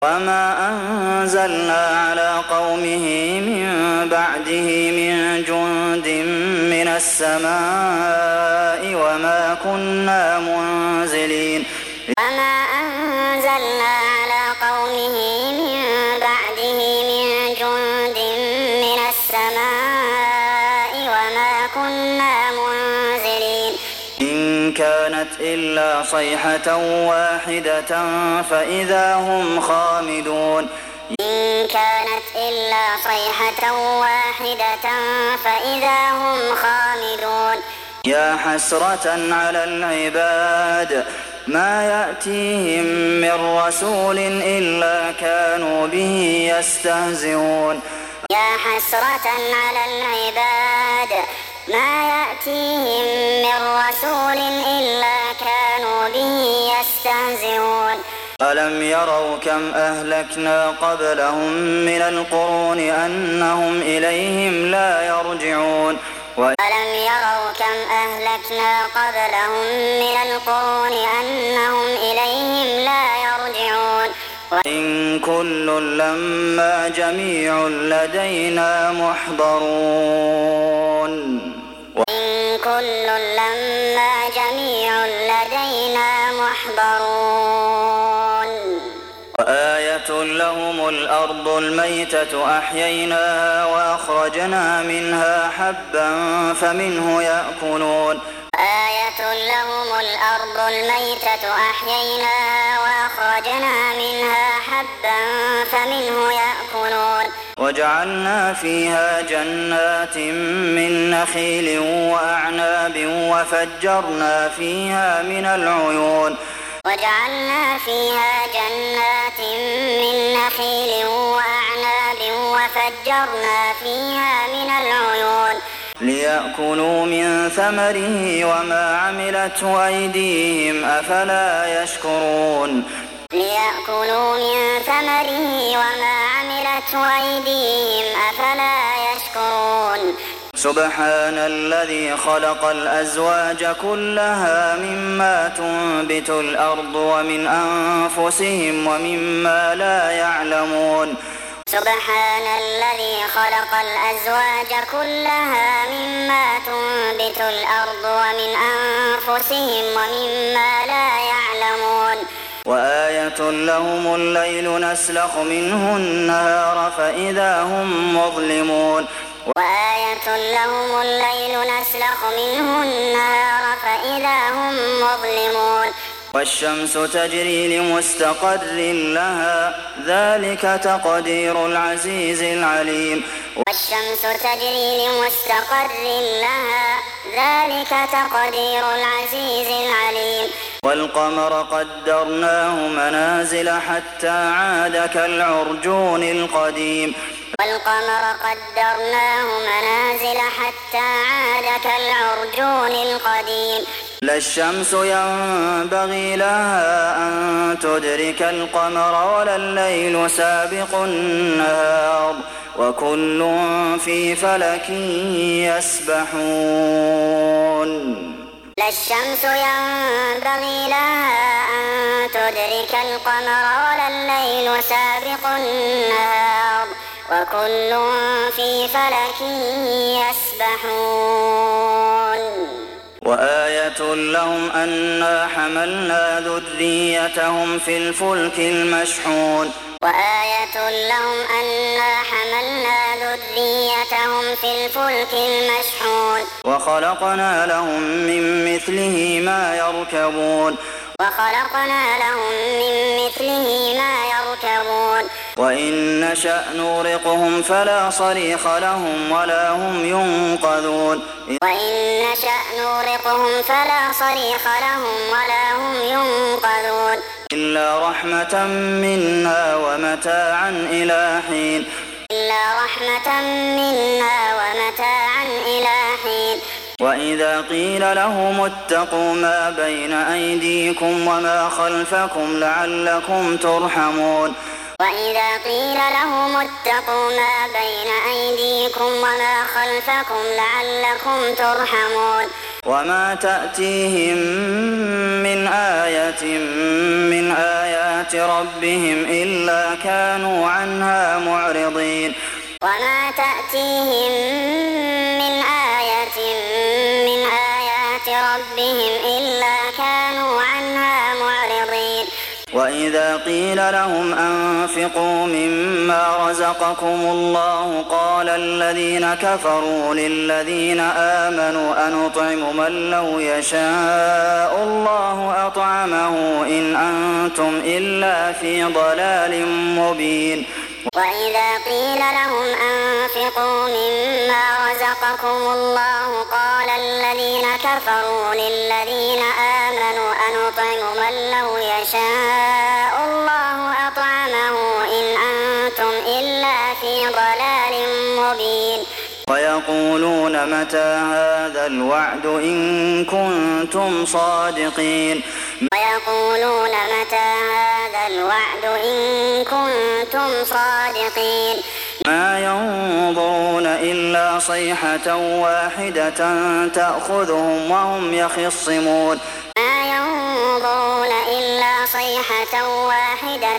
وما أنزلنا على قومه من بعده من جند من السماء وما كنا منزلين وما أنزلنا على قومه من بعده من جند من السماء وما كنا منزلين إن كانت إلا صيحة واحدة فإذا هم خامدون إن كانت إلا صيحة واحدة فإذا هم خامدون يا حسرة على العباد ما يأتيهم من رسول إلا كانوا به يستهزئون يا حسرة على العباد ما يأتيهم من رسول إلا كانوا به يستهزئون ألم يروا كم أهلكنا قبلهم من القرون أنهم إليهم لا يرجعون ألم يروا كم أهلكنا قبلهم من القرون أنهم إليهم لا يرجعون وإن كل لما جميع لدينا محضرون وإن كل لما جميع لدينا محضرون وآية لهم الأرض الميتة أحييناها وأخرجنا منها حبا فمنه يأكلون آية لهم الأرض الميتة أحييناها وأخرجنا منها حبا فمنه يأكلون وجعلنا فيها جنات من نخيل وأعناب وفجرنا فيها من العيون وجعلنا فيها جنات من نخيل وأعناب وفجرنا فيها من العيون ليأكلوا من ثمره وما عملته أيديهم أفلا يشكرون ليأكلوا من ثمره وما عملته أيديهم أفلا يشكرون سبحان الذي خلق الأزواج كلها مما تنبت الأرض ومن أنفسهم ومما لا يعلمون سبحان الذي خلق الأزواج كلها مما تنبت الأرض ومن أنفسهم ومما لا يعلمون وآية لهم الليل نسلخ منه النهار فإذا هم مظلمون وآية لهم الليل نسلخ منه النهار فإذا هم مظلمون والشمس تجري لمستقر لها ذلك تقدير العزيز العليم والشمس تجري لمستقر لها ذلك تقدير العزيز العليم والقمر قدرناه منازل حتى عاد كالعرجون القديم والقمر قدرناه منازل حتى عاد كالعرجون القديم لا الشمس ينبغي لها أن تدرك القمر ولا الليل سابق النهار وكل في فلك يسبحون لا الشمس ينبغي لها أن تدرك القمر ولا الليل سابق النهار وكل في فلك يسبحون وآية لهم أنا حملنا ذريتهم في الفلك المشحون وآية لهم أنا حملنا ذريتهم في الفلك المشحون وخلقنا لهم من مثله ما يركبون وخلقنا لهم من مثله ما يركبون وإن نشأ نغرقهم فلا صريخ لهم ولا هم ينقذون وإن نشأ نغرقهم فلا صريخ لهم ولا هم ينقذون إلا رحمة منا ومتاعا إلى حين إلا رحمة منا ومتاعا إلى حين وإذا قيل لهم اتقوا ما بين أيديكم وما خلفكم لعلكم ترحمون وإذا قيل لهم اتقوا ما بين أيديكم وما خلفكم لعلكم ترحمون وما تأتيهم من آية من آيات ربهم إلا كانوا عنها معرضين وما تأتيهم من آية من آيات ربهم إلا كانوا عنها معرضين وإذا قيل لهم أنفقوا مما رزقكم الله قال الذين كفروا للذين آمنوا أنطعم من لو يشاء الله أطعمه إن أنتم إلا في ضلال مبين وإذا قيل لهم أنفقوا مما رزقكم الله قال الذين كفروا للذين آمنوا أنطعم من لو يشاء الله أطعمه إن أنتم إلا في ضلال مبين ويقولون متى هذا الوعد إن كنتم صادقين ويقولون متى هذا الوعد إن كنتم صادقين ما ينظرون إلا صيحة واحدة تأخذهم وهم يخصمون ما ينظرون إلا صيحة واحدة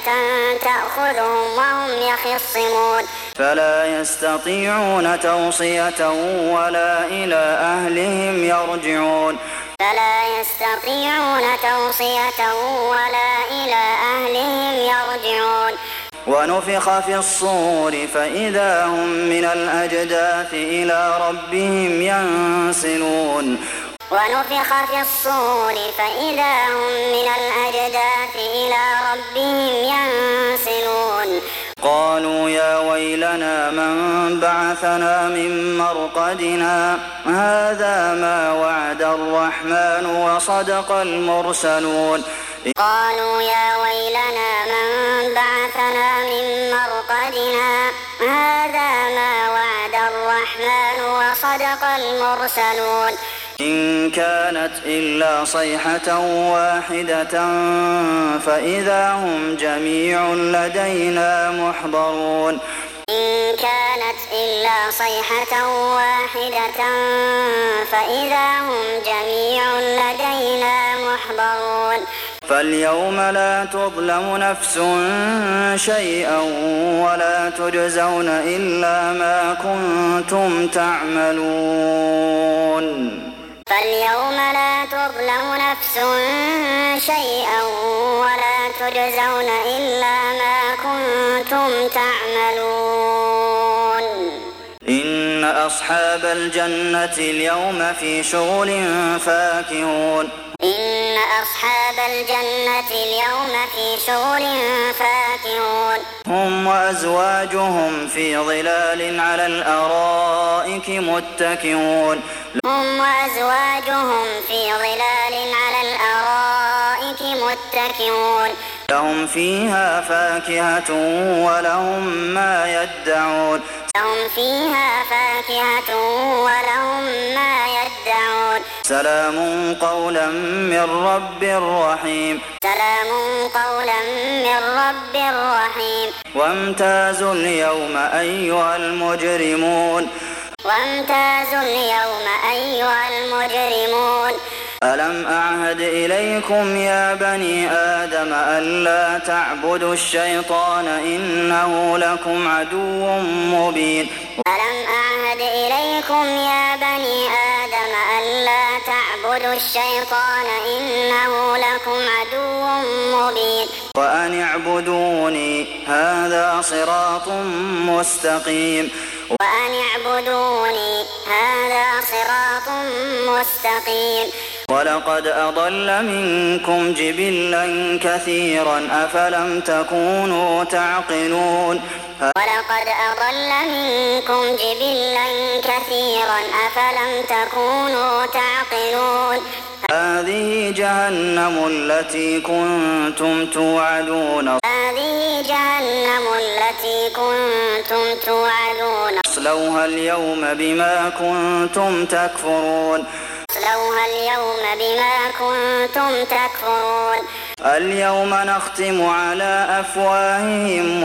تأخذهم وهم يخصمون فلا يستطيعون توصية ولا إلى أهلهم يرجعون فلا يستطيعون توصية ولا إلى أهلهم يرجعون ونفخ في الصور فإذا هم من الأجداث إلى ربهم ينسلون ونفخ في الصور فإذا هم من الأجداث إلى ربهم ينسلون قالوا يا ويلنا من بعثنا من مرقدنا هذا ما وعد الرحمن وصدق المرسلون قالوا يا ويلنا من بعثنا من مرقدنا هذا ما وعد الرحمن وصدق المرسلون إن كانت إلا صيحة واحدة فإذا هم جميع لدينا محضرون إن كانت إلا صيحة واحدة فإذا هم جميع لدينا محضرون فاليوم لا تظلم نفس شيئا ولا تجزون إلا ما كنتم تعملون فاليوم لا تظلم نفس شيئا ولا تجزون إلا ما كنتم تعملون إن أصحاب الجنة اليوم في شغل فاكهون إن أصحاب الجنة اليوم في شغل فاكهون هم وأزواجهم في ظلال على الأرائك متكئون هم وأزواجهم في ظلال على الأرائك متكئون لهم فيها فاكهة ولهم ما يدعون لهم فيها فاكهة ولهم ما يدعون سلام قولا من رب رحيم سلام قولا من رب رحيم وامتازوا اليوم أيها المجرمون وامتازوا اليوم أيها المجرمون ألم أعهد إليكم يا بني آدم ألا تعبدوا الشيطان إنه لكم عدو مبين ألم أعهد إليكم يا بني آدم ألا تعبدوا الشيطان إنه لكم عدو مبين وأن اعبدوني هذا صراط مستقيم وأن اعبدوني هذا صراط مستقيم ولقد أضل منكم جبلا كثيرا أفلم تكونوا تعقلون ولقد أضل منكم جبلا كثيرا أفلم تكونوا تعقلون هذه جهنم التي كنتم توعدون هذه جهنم التي كنتم توعدون اصلوها اليوم بما كنتم تكفرون اصلوها اليوم بما كنتم تكفرون اليوم نختم على أفواههم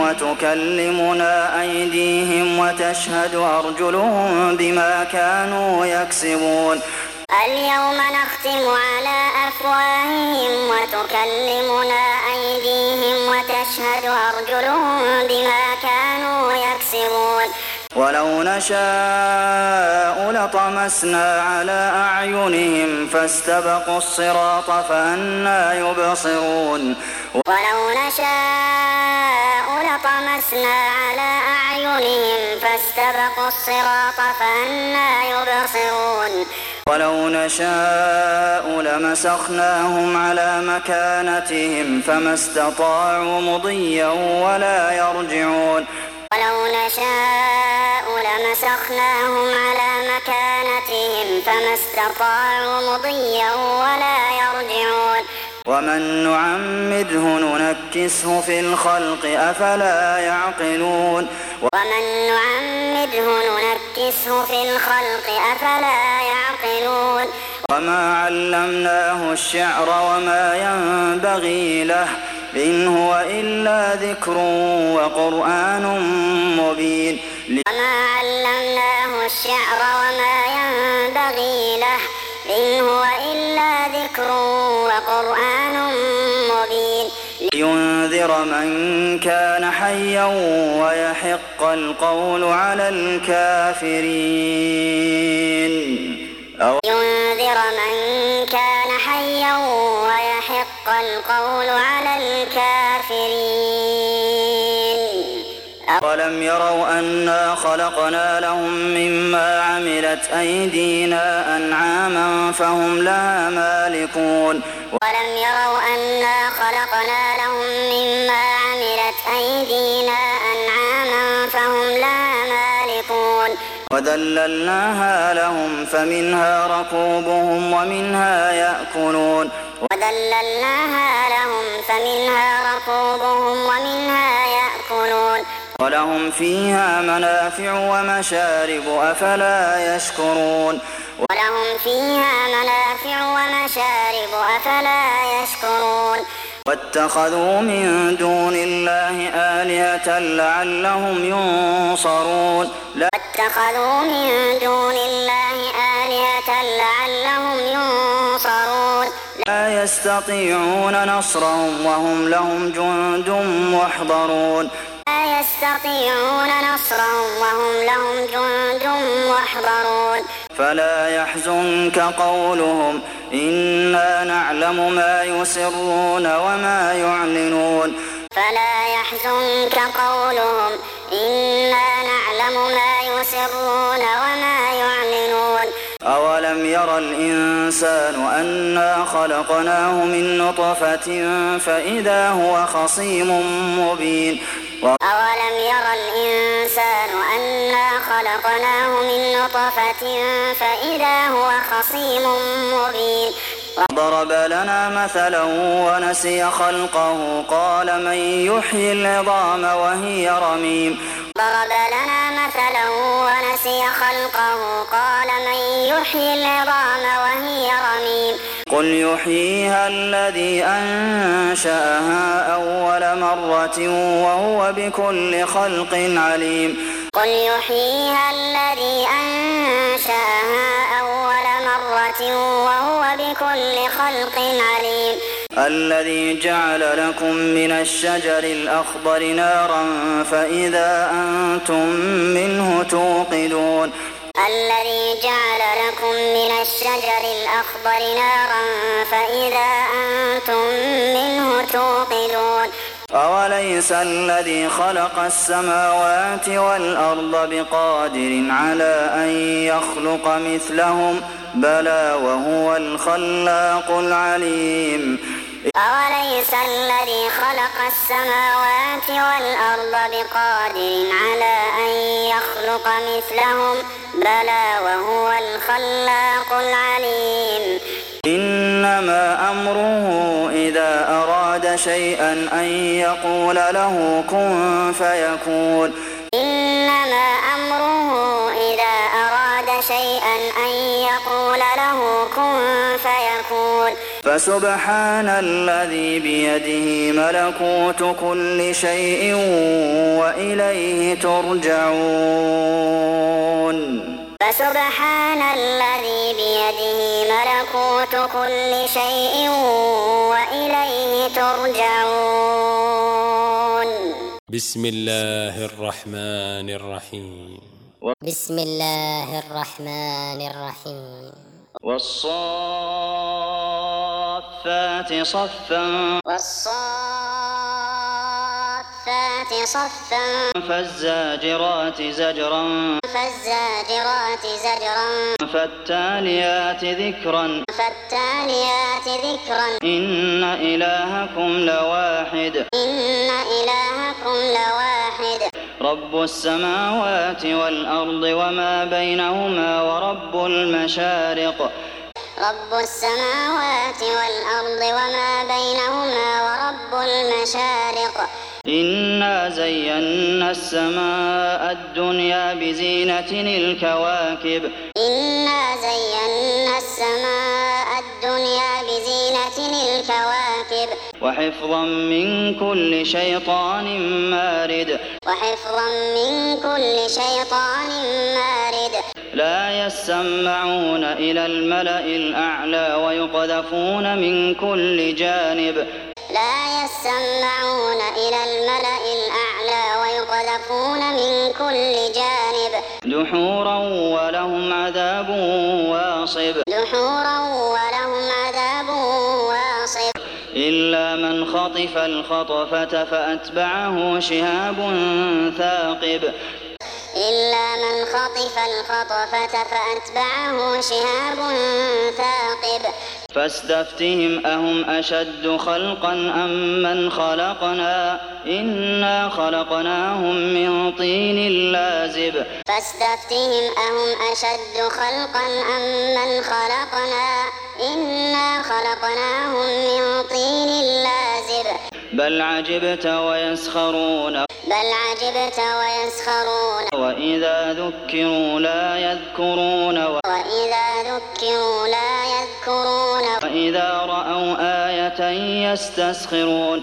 وتكلمنا أيديهم وتشهد أرجلهم بما كانوا يكسبون اليوم نختم على أفواههم وتكلمنا أيديهم وتشهد أرجلهم بما كانوا يكسبون ولو نشاء لطمسنا على أعينهم فاستبقوا الصراط فأنى يبصرون ولو نشاء لطمسنا على أعينهم فاستبقوا الصراط فأنى يبصرون ولو نشاء لمسخناهم على مكانتهم فما استطاعوا مضيا ولا يرجعون ولو نشاء لمسخناهم على مكانتهم فما استطاعوا مضيا ولا يرجعون ومن نعمده ننكسه في الخلق أفلا يعقلون ومن نعمده ننكسه في الخلق أفلا يعقلون وما علمناه الشعر وما ينبغي له إن هو إلا ذكر وقرآن مبين وما علمناه الشعر وما ينبغي له إن هو إلا ذكر وقرآن مبين لينذر من كان حيا ويحق القول على الكافرين ينذر من كان حيا ويحق القول على الكافرين ولم يروا أنا خلقنا لهم مما عملت أيدينا أنعاما فهم لها مالكون ولم يروا أنا خلقنا لهم مما عملت أيدينا أنعاما فهم لها مالكون وذللناها لهم فمنها ركوبهم ومنها يأكلون وذللناها لهم فمنها ركوبهم ومنها يأكلون ولهم فيها منافع ومشارب أفلا يشكرون ولهم فيها منافع ومشارب أفلا يشكرون واتخذوا من دون الله آلهة لعلهم ينصرون واتخذوا من دون الله آلهة لعلهم ينصرون لا يستطيعون نصرهم وهم لهم جند محضرون لا يستطيعون نصرهم وهم لهم جند محضرون فلا يحزنك قولهم إنا نعلم ما يسرون وما يعلنون فلا يحزنك قولهم إنا نعلم ما يسرون وما يعلنون أولم ير الإنسان أنا خلقناه من نطفة فإذا هو خصيم مبين أولم ير الإنسان أنا خلقناه من نطفة فإذا هو خصيم مبين ضرب لنا مثلا ونسي خلقه قال من يحيي العظام وهي رميم ضرب لنا مثلا ونسي خلقه قال من يحيي العظام وهي رميم قل يحييها الذي أنشأها أول مرة وهو بكل خلق عليم قل يحييها الذي أنشأها أول مرة وهو بكل خلق عليم الذي جعل لكم من الشجر الأخضر نارا فإذا أنتم منه توقدون الذي جعل لكم من الشجر الأخضر نارا فإذا أنتم منه توقدون أوليس الذي خلق السماوات والأرض بقادر على أن يخلق مثلهم بلى وهو الخلاق العليم أوليس الذي خلق السماوات والأرض بقادر على أن يخلق مثلهم بلى وهو الخلاق العليم إنما أمره إذا أراد شيئا أن يقول له كن فيكون إنما أمره إذا أراد شيئا أن يقول له كن فيكون فسبحان الذي بيده ملكوت كل شيء وإليه ترجعون فسبحان الذي بيده ملكوت كل شيء وإليه ترجعون. بسم الله الرحمن الرحيم. بسم الله الرحمن الرحيم. والصافات صفا والصافات صفا فالزاجرات زجرا فالزاجرات زجرا فالتاليات ذكرا فالتاليات ذكرا إن إلهكم لواحد إن إلهكم لواحد رب السماوات والأرض وما بينهما ورب المشارق رب السماوات والأرض وما بينهما ورب المشارق إنا زينا السماء الدنيا بزينة الكواكب إنا زينا السماء الدنيا بزينة الكواكب وحفظا من كل شيطان مارد وحفظا من كل شيطان مارد لا يسمعون إلى الملأ الأعلى ويقذفون من كل جانب لا يسمعون إلى الملأ الأعلى ويقذفون من كل جانب دحورا ولهم عذاب واصب دحورا ولهم عذاب واصب إلا من خطف الخطفة فأتبعه شهاب ثاقب إلا من خطف الخطفة فأتبعه شهاب ثاقب فاستفتهم أهم أشد خلقا أم من خلقنا إنا خلقناهم من طين لازب فاستفتهم أهم أشد خلقا أم من خلقنا إنا خلقناهم من طين لازب بل عجبت ويسخرون وإذا ذكروا لا يذكرون وإذا رأوا آية يستسخرون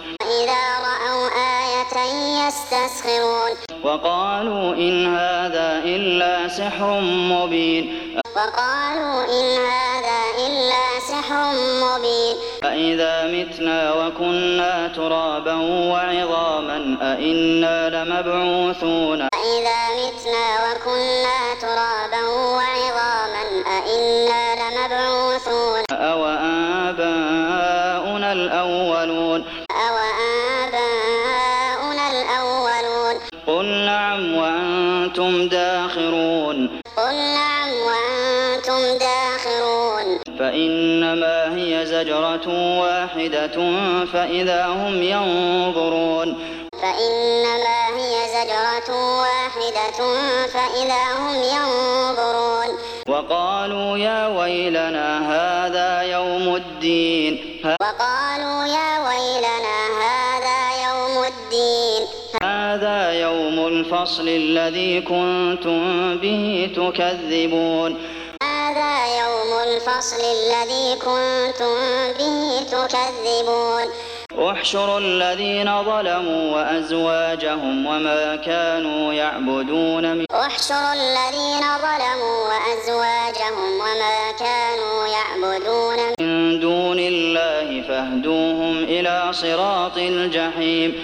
وقالوا إن هذا إلا سحر مبين أإذا متنا وكنا ترابا وعظاما أإنا لمبعوثون أو آباؤنا الأولون قل نعم وأنتم داخرون فإنما هي زجرة واحدة فإذا هم ينظرون وقالوا يا ويلنا هذا يوم الدين هذا يوم الفصل الذي كنتم به تكذبون احشروا الذين ظلموا وأزواجهم وما كانوا يعبدون من دون الله فاهدوهم إلى صراط الجحيم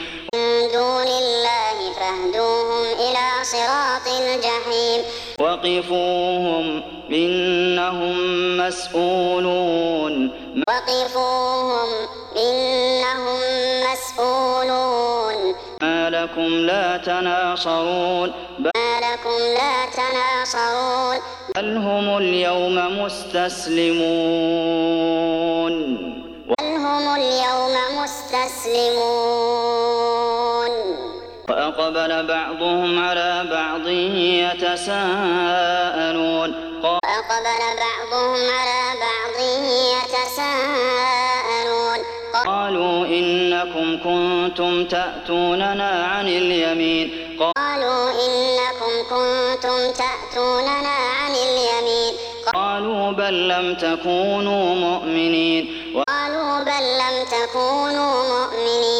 وقفوهم إنهم مسؤولون ما لكم لا تناصرون بل هم اليوم مستسلمون وأقبل بعضهم على بعض يتساءلون قالوا إنكم كنتم تأتوننا عن اليمين قالوا بل لم تكونوا مؤمنين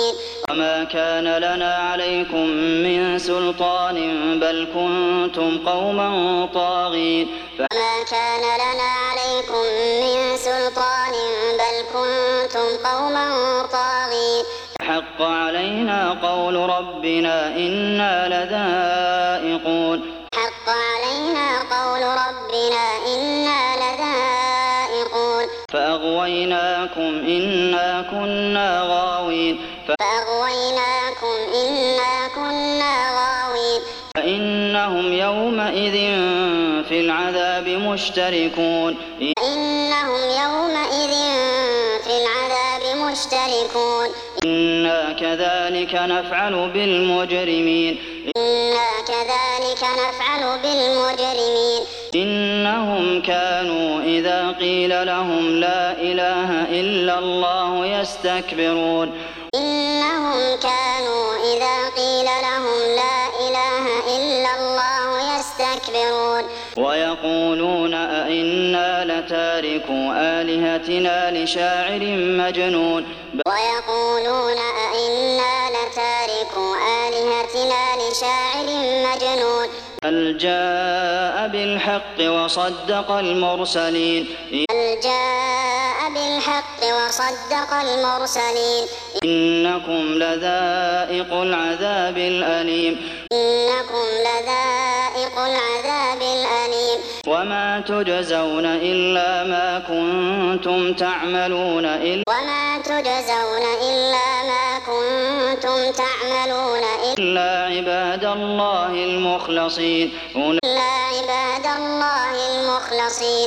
وما كان لنا عليكم من سلطان بل كنتم قوما طاغين وما كان لنا عليكم من سلطان بل كنتم قوما طاغين فحق علينا قول ربنا إنا لذائقون حق علينا قول ربنا إنا لذائقون فأغويناكم إنا كنا غاوين فأغويناكم إنا كنا غاوين فإنهم يومئذ في العذاب مشتركون فإنهم يومئذ في العذاب مشتركون إنا كذلك نفعل بالمجرمين إنا كذلك نفعل بالمجرمين إنهم كانوا إذا قيل لهم لا إله إلا الله يستكبرون إنهم كانوا إذا قيل لهم لا إله إلا الله يستكبرون ويقولون أئنا لتاركو آلهتنا لشاعر مجنون ويقولون أئنا لتاركو آلهتنا لشاعر مجنون بل جاء بالحق وصدق المرسلين بل جاء بالحق وصدق المرسلين إنكم لذائق العذاب الأليم إنكم لذائق العذاب الأليم وما تجزون إلا ما كنتم تعملون وما تجزون إلا ما كنتم تعملون إلا عباد الله المخلصين إلا عباد الله المخلصين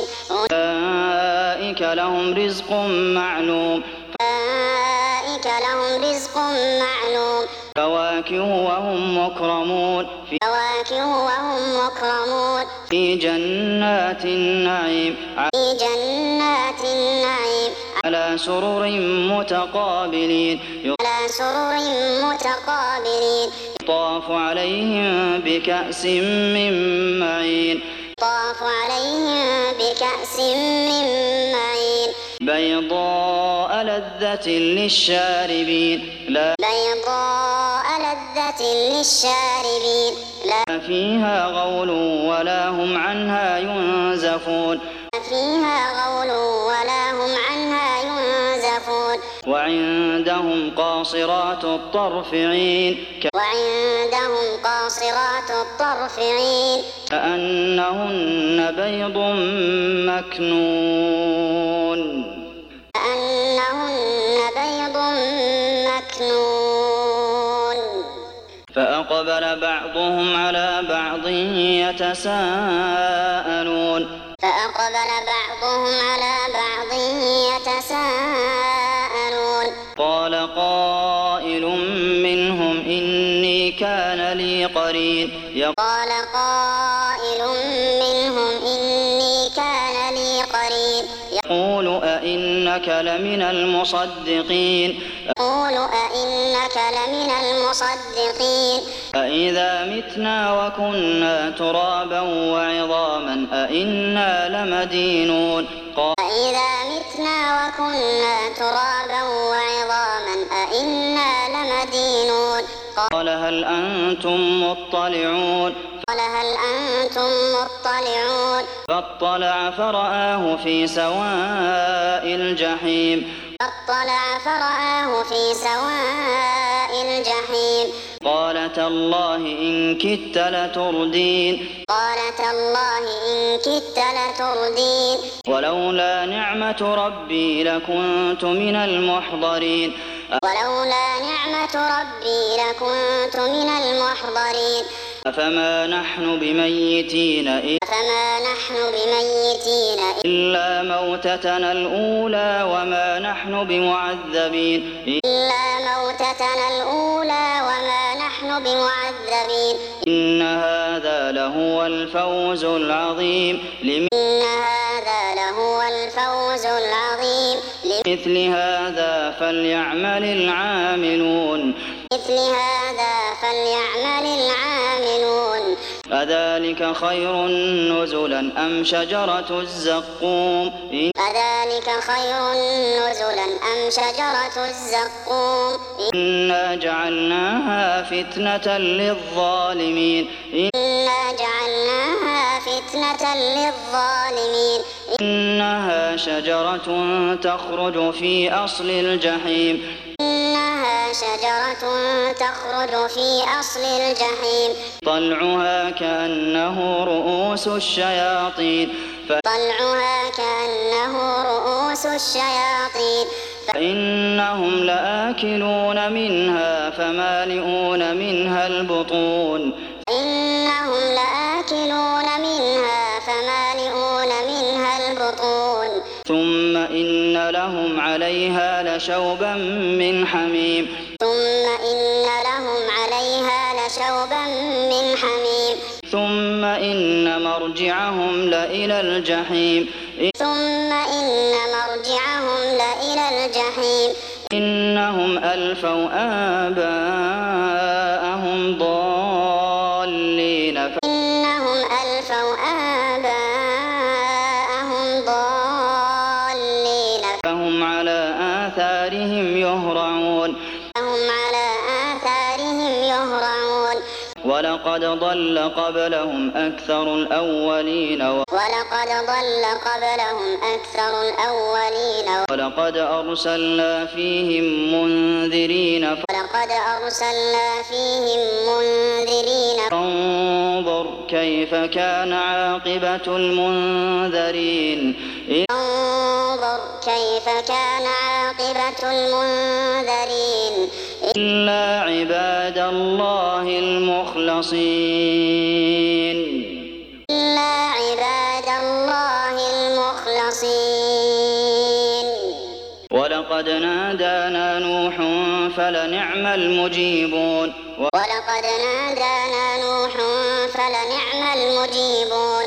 أولئك لهم رزق معلوم أولئك لهم رزق معلوم فواكه وهم مكرمون فواكه وهم مكرمون في جنات النعيم في جنات النعيم على سرر متقابلين على سرر متقابلين يطاف عليهم بكأس من معين يطاف عليهم بكأس من معين بيضاء لذة للشاربين لا بيضاء لذة للشاربين لا فيها غول ولا هم عنها ينزفون فيها غول ولا هم عنها ينزفون وعندهم قاصرات الطرف عين وعندهم قاصرات الطرف عين كأنهن بيض مكنون كأنهن بيض مكنون فأقبل بعضهم على بعض يتساءلون فأقبل بعضهم على بعض يتساءلون قال قائل منهم إني كان لي قرين قال قائل منهم إني كان لي قرين يقول أئنك لمن المصدقين يقول أئنك لمن المصدقين أإذا متنا وكنا ترابا وعظاما أئنا لمدينون أإذا متنا وكنا ترابا وعظاما أئنا لمدينون قال هل أنتم مطلعون قال هل أنتم مطلعون فاطلع فرآه في سواء الجحيم فاطلع فرآه في سواء الجحيم قال تالله إن كدت لتردين قال تالله إن كدت لتردين ولولا نعمة ربي لكنت من المحضرين ولولا نعمة ربي لكنت من المحضرين أفما نحن بميتين أفما نحن بميتين إلا موتتنا الأولى وما نحن بمعذبين إلا موتتنا الأولى وما نحن بمعذبين إن هذا لهو الفوز العظيم إن هذا لهو الفوز العظيم لمثل هذا فليعمل العاملون مثل هذا فليعمل العاملون أذلك خير نزلا أم شجرة الزقوم أذلك خير نزلا أم شجرة الزقوم إنا جعلناها فتنة للظالمين إنا جعلناها فتنة للظالمين إنها شجرة تخرج في أصل الجحيم إنها شجرة تخرج في أصل الجحيم طلعها كأنه رؤوس الشياطين طلعها كأنه رؤوس الشياطين فإنهم لآكلون منها فمالئون منها البطون إنهم لآكلون منها فمالئون منها البطون ثم إن لهم عليها لشوبا من حميم ثم إن لهم عليها لشوبا من حميم ثم إن مرجعهم لإلى الجحيم ثم إن مرجعهم لإلى الجحيم إنهم ألفوا آباءهم ضالين إنهم ألفوا آباءهم ضالين فهم على آثارهم يهرعون فهم على آثارهم يهرعون ولقد ضل قبلهم أكثر الأولين ولقد ضل قبلهم أكثر الأولين ولقد أرسلنا فيهم منذرين ولقد أرسلنا فيهم منذرين فانظر كيف كان عاقبة المنذرين انظر كيف كان عاقبة المنذرين إلا عباد الله المخلصين إلا عباد الله المخلصين ولقد نادانا نوح فلنعم المجيبون ولقد نادانا نوح فلنعم المجيبون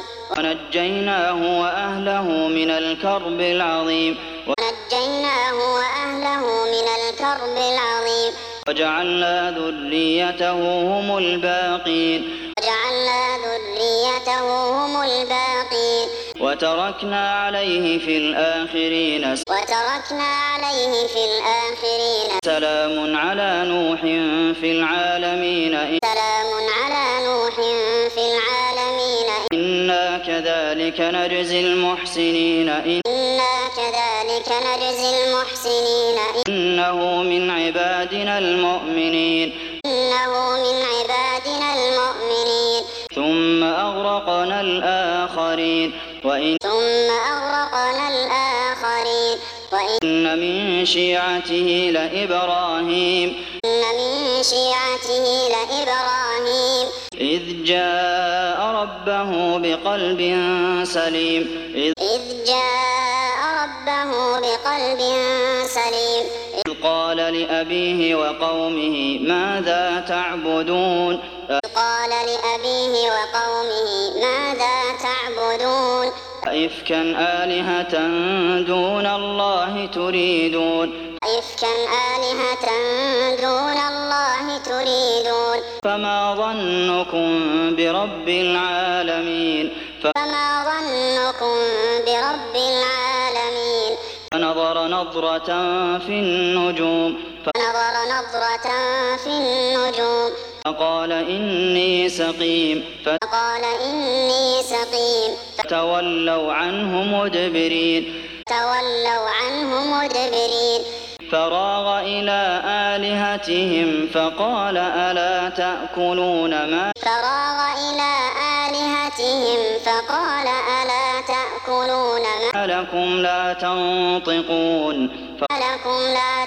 ونجيناه وأهله من الكرب العظيم ونجيناه وأهله من الكرب العظيم وجعلنا ذريته هم الباقين وجعلنا ذريته هم الباقين وتركنا عليه في الآخرين وتركنا عليه في الآخرين سلام على نوح في العالمين سلام على نوح في العالمين إنا كذلك نجزي المحسنين إنا كذلك نجزي المحسنين إنه من عبادنا المؤمنين إنه من عبادنا المؤمنين ثم أغرقنا الآخرين ثم أغرقنا الآخرين وإن من شيعته لإبراهيم إن من شيعته لإبراهيم إذ جاء ربه بقلب سليم إذ جاء ربه بقلب سليم إذ قال لأبيه وقومه ماذا تعبدون قال لأبيه وقومه ماذا تعبدون أئفكا آلهة دون الله تريدون أئفكا آلهة دون الله تريدون فما ظنكم برب العالمين فما ظنكم برب العالمين فنظر نظرة في النجوم فنظر نظرة في النجوم فقال إني سقيم فقال إني سقيم فتولوا عنه مدبرين تولوا عنه مدبرين فراغ إلى آلهتهم فقال ألا تأكلون ما فراغ إلى آلهتهم فقال ألا تأكلون ما لكم لا تنطقون لكم لا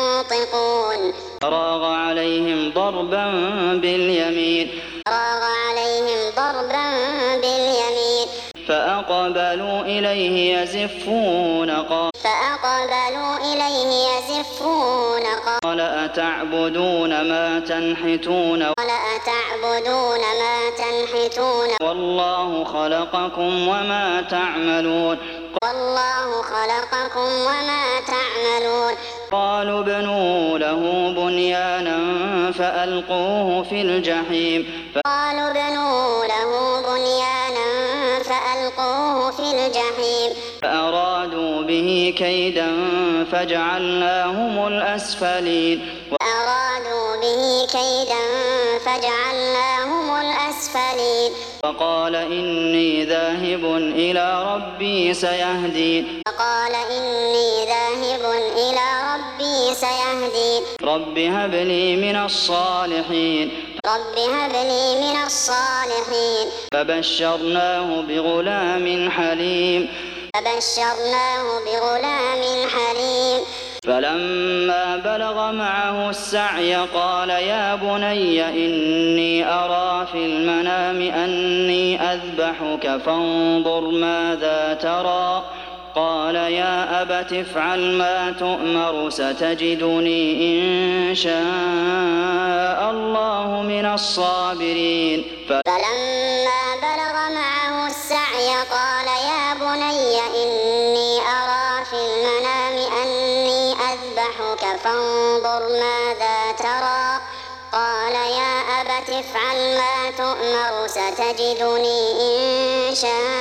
تنطقون فراغ عليهم ضربا باليمين فراغ عليهم ضربا باليمين فأقبلوا إليه يزفون فأقبلوا إليه يزفون قال أتعبدون ما تنحتون قال أتعبدون ما تنحتون والله خلقكم وما تعملون والله خلقكم وما تعملون قالوا ابنوا له بنيانا فألقوه في الجحيم قالوا ابنوا له بنيانا فألقوه في الجحيم فأرادوا به كيدا فجعلناهم الأسفلين وأرادوا به كيدا فجعلناهم الأسفلين فقال إني ذاهب إلى ربي سيهدين فقال إني ذاهب إلى ربي سيهدين رب هب لي من الصالحين رب هب لي من الصالحين فبشرناه بغلام حليم فبشرناه بغلام حليم فلما بلغ معه السعي قال يا بني إني أرى في المنام أني أذبحك فانظر ماذا ترى قال يا أبت افعل ما تؤمر ستجدني إن شاء الله من الصابرين فلما بلغ معه السعي قال يا بني إني أرى في المنام أني أذبحك فانظر ماذا ترى قال يا أبت افعل ما تؤمر ستجدني إن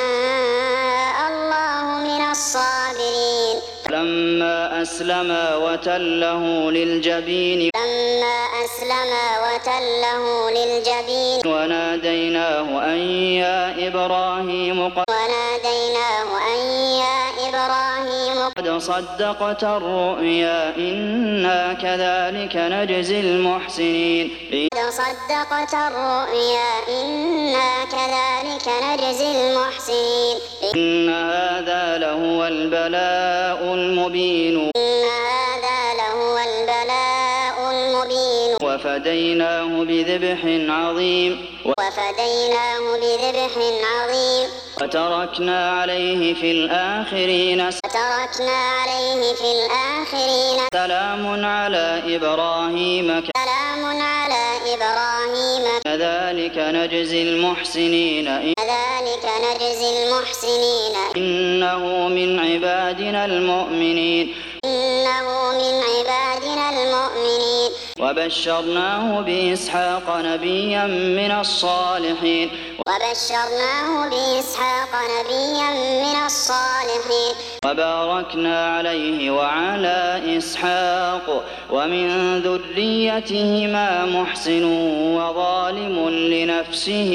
شاء الله من الصابرين لما أسلما وتله للجبين لما أسلما وتله للجبين وناديناه أن يا إبراهيم وناديناه أن يا إبراهيم قد صدقت الرؤيا إنا كذلك نجزي المحسنين قد صدقت الرؤيا إنا كذلك نجزي المحسنين إن هذا لهو البلاء المبين إن هذا لهو البلاء المبين وفديناه بذبح عظيم وفديناه بذبح عظيم وتركنا عليه في الآخرين وتركنا عليه في الآخرين سلام على إبراهيم سلام على إبراهيم كذلك نجزي المحسنين كذلك نجزي المحسنين إنه من عبادنا المؤمنين إنه من عبادنا المؤمنين وبشرناه بإسحاق نبيا من الصالحين وبشرناه بإسحاق نبيا من الصالحين وباركنا عليه وعلى إسحاق ومن ذريتهما محسن وظالم لنفسه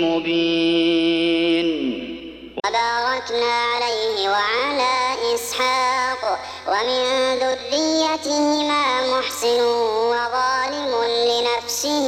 مبين وباركنا عليه وعلى إسحاق ومن ذريتهما محسن وظالم لنفسه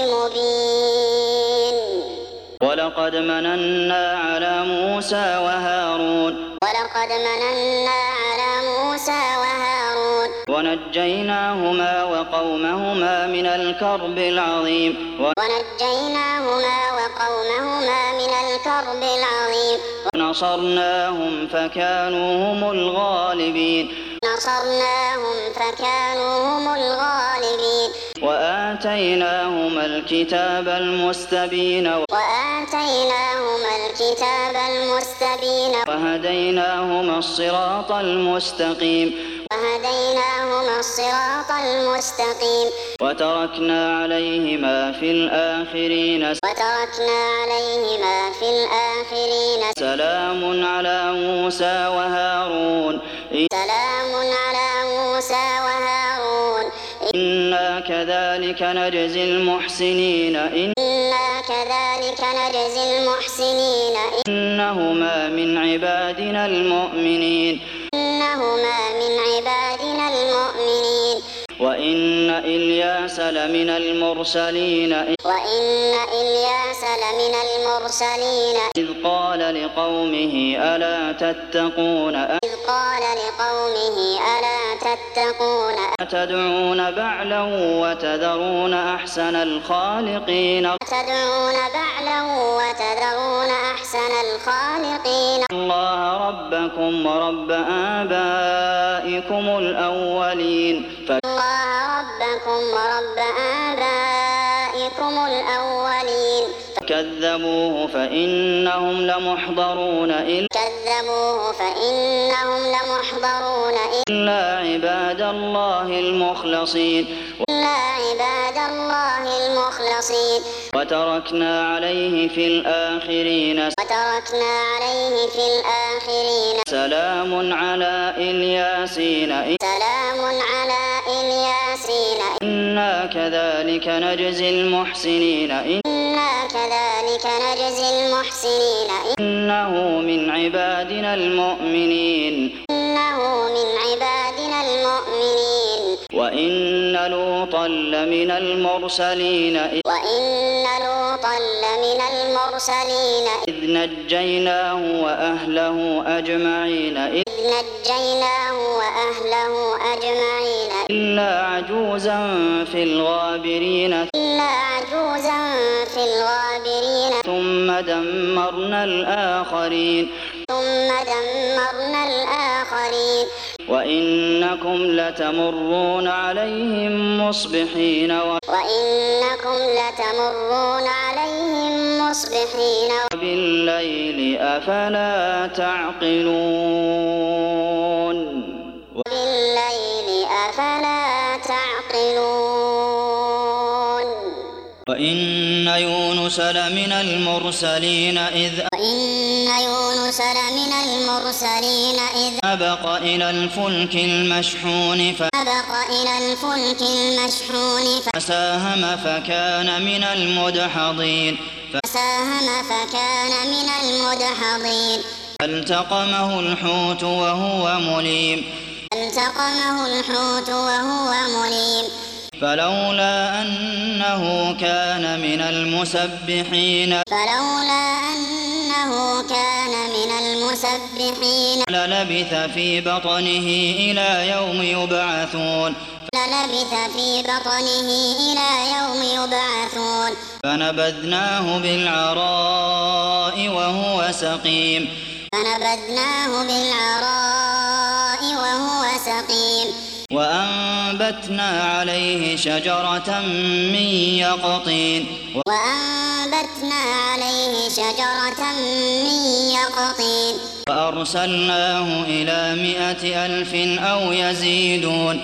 مبين ولقد مننا على موسى وهارون ولقد مننا على موسى وهارون ونجيناهما وقومهما من الكرب العظيم ونجيناهما وقومهما من الكرب العظيم ونصرناهم فكانوا هم الغالبين نصرناهم فكانوا هم الغالبين وآتيناهما الكتاب المستبين وآتيناهما الكتاب المستبين وهديناهما الصراط المستقيم وهديناهما الصراط المستقيم وتركنا عليهما في الآخرين وتركنا عليهما في الآخرين سلام على موسى وهارون سلام على موسى وهارون إنا كذلك نجزي المحسنين إنا كذلك نجزي المحسنين إنهما من عبادنا المؤمنين إنهما من عبادنا المؤمنين وإن إلياس لمن المرسلين وإن إلياس لمن المرسلين إذ قال لقومه ألا تتقون إذ قال لقومه ألا تتقون أتدعون بعلا وتذرون أحسن الخالقين أتدعون بعلا وتذرون أحسن الخالقين الله ربكم ورب آبائكم الأولين الله ربكم ورب آبائكم الأولين فكذبوه فإنهم لمحضرون فكذبوه فإنهم لمحضرون إلا عباد الله المخلصين وتركنا عليه في الآخرين سلام على إلياسين إنا كذلك نجزي المحسنين إنه من عبادنا المؤمنين وإن لوطا لمن المرسلين إذ نجيناه وأهله أجمعين إلا عجوزا في الغابرين ثم دمرنا الآخرين وإنكم لتمرون عليهم مصبحين وبالليل أفلا تعقلون وإن يونس لمن المرسلين إذ أبق إلى الفلك المشحون فساهم فكان من المدحضين فالتقمه الحوت وهو مليم فلولا أنه كان من المسبحين للبث في بطنه إلى يوم يبعثون فنبذناه بالعراء وهو سقيم وأنبتنا عليه شجرة من يقطين وأرسلناه إلى 100,000 أو يزيدون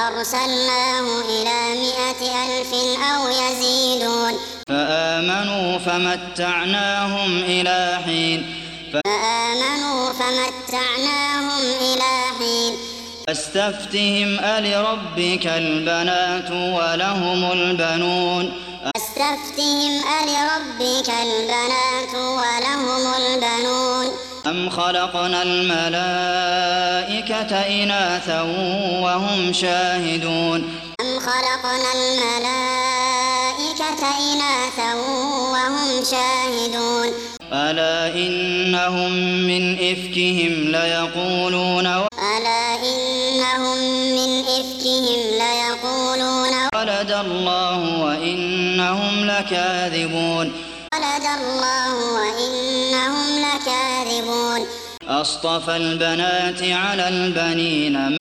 فآمنوا فمتعناهم إلى حين فاستفتهم ألربك البنات ولهم البنون أم خلقنا الملائكة إناثا وهم شاهدون ألا إنهم من إفكهم ليقولون ولد الله وإنهم لكاذبون أصطفى البنات على البنين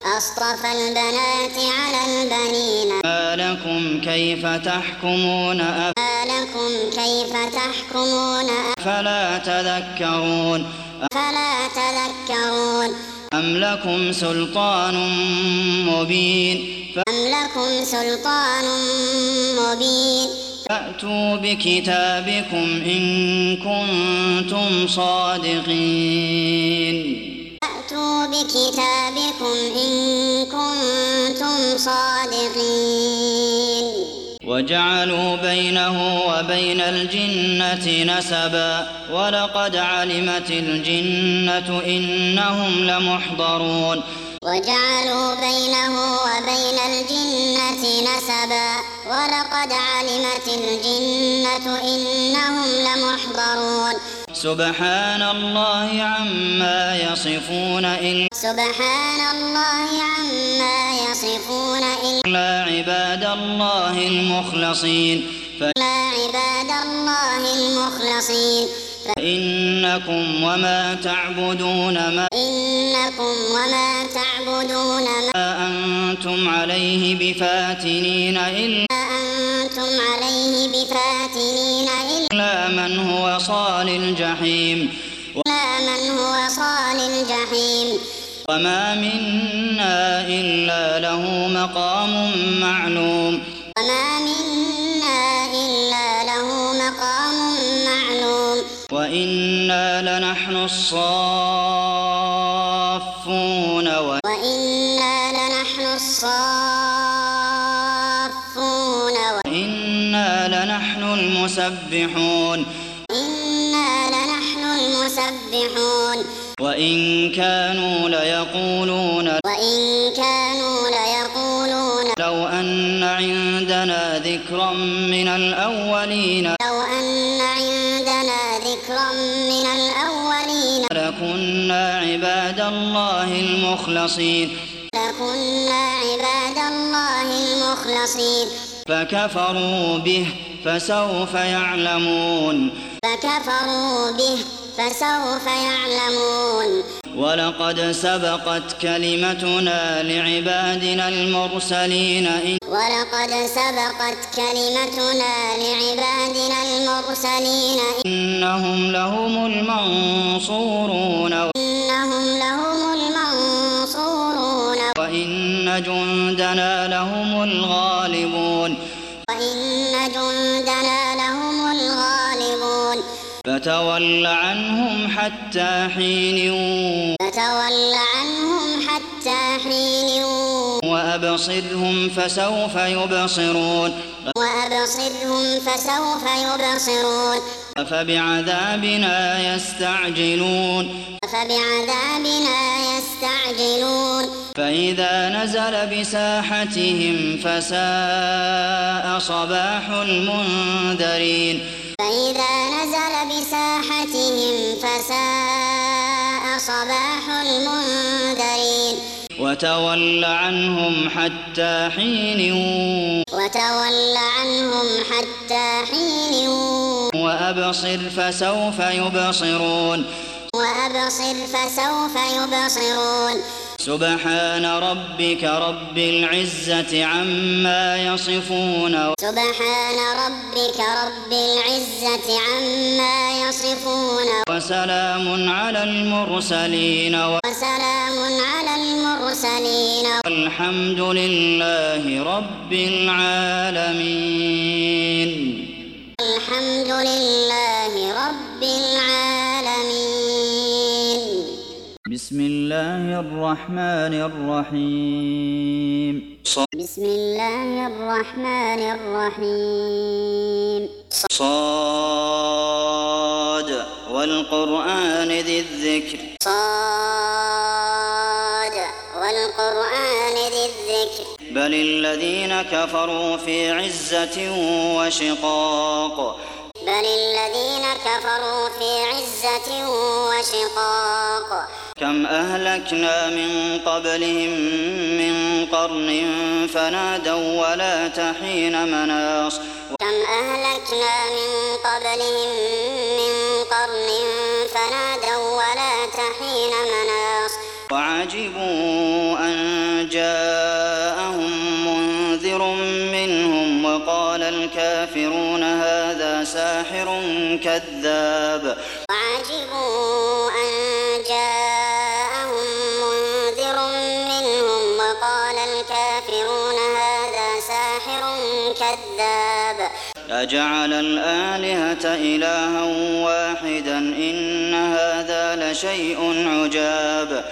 ما لكم كيف تحكمون أفلا تذكرون أم لكم سلطان مبين فأتوا بكتابكم إن كنتم صادقين وجعلوا بينه وبين الجنة نسبا ولقد علمت الجنة إنهم لمحضرون سبحان الله عما يصفون إلا عباد الله المخلصين فإنكم وما تعبدون ما أنتم عليه بفاتنين إلا من هو صال الجحيم وما منا إلا له مقام معلوم وما منا إلا له مقام معلوم وإنا لنحن الصافون وإنا لنحن الصافون وإنا لنحن المسبحون إنا لنحن المسبحون وإن كانوا ليقولون لو أن عندنا ذكرا من الأولين لكنا عباد الله المخلصين فكفروا به فسوف يعلمون ولقد سبقت كلمتنا لعبادنا المرسلين إنهم لهم المنصورون وإن جندنا لهم الغالبون فتول عنهم حتى حين وأبصرهم فسوف يبصرون أفبعذابنا يستعجلون فإذا نزل بساحتهم فساء صباح المنذرين وتول عنهم حتى حين وأبصر فسوف يبصرون سبحان ربك رب العزة عما يصفون وسلام على المرسلين والحمد لله رب العالمين بسم الله الرحمن الرحيم صاد والقرآن ذي الذكر بل الذين كفروا في عزة وشقاق كم أهلكنا من قبلهم من قرن فنادوا ولا حين مناص وعجبوا أن جاءهم منذر منهم وقال الكافرون هذا ساحر كذاب أجعل الآلهة إلها واحدا إن هذا لشيء عجاب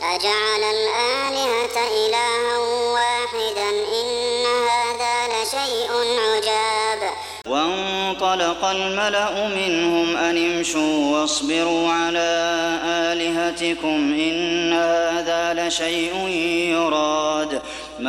وانطلق الملأ منهم أن امشوا واصبروا على آلهتكم إن هذا لشيء يراد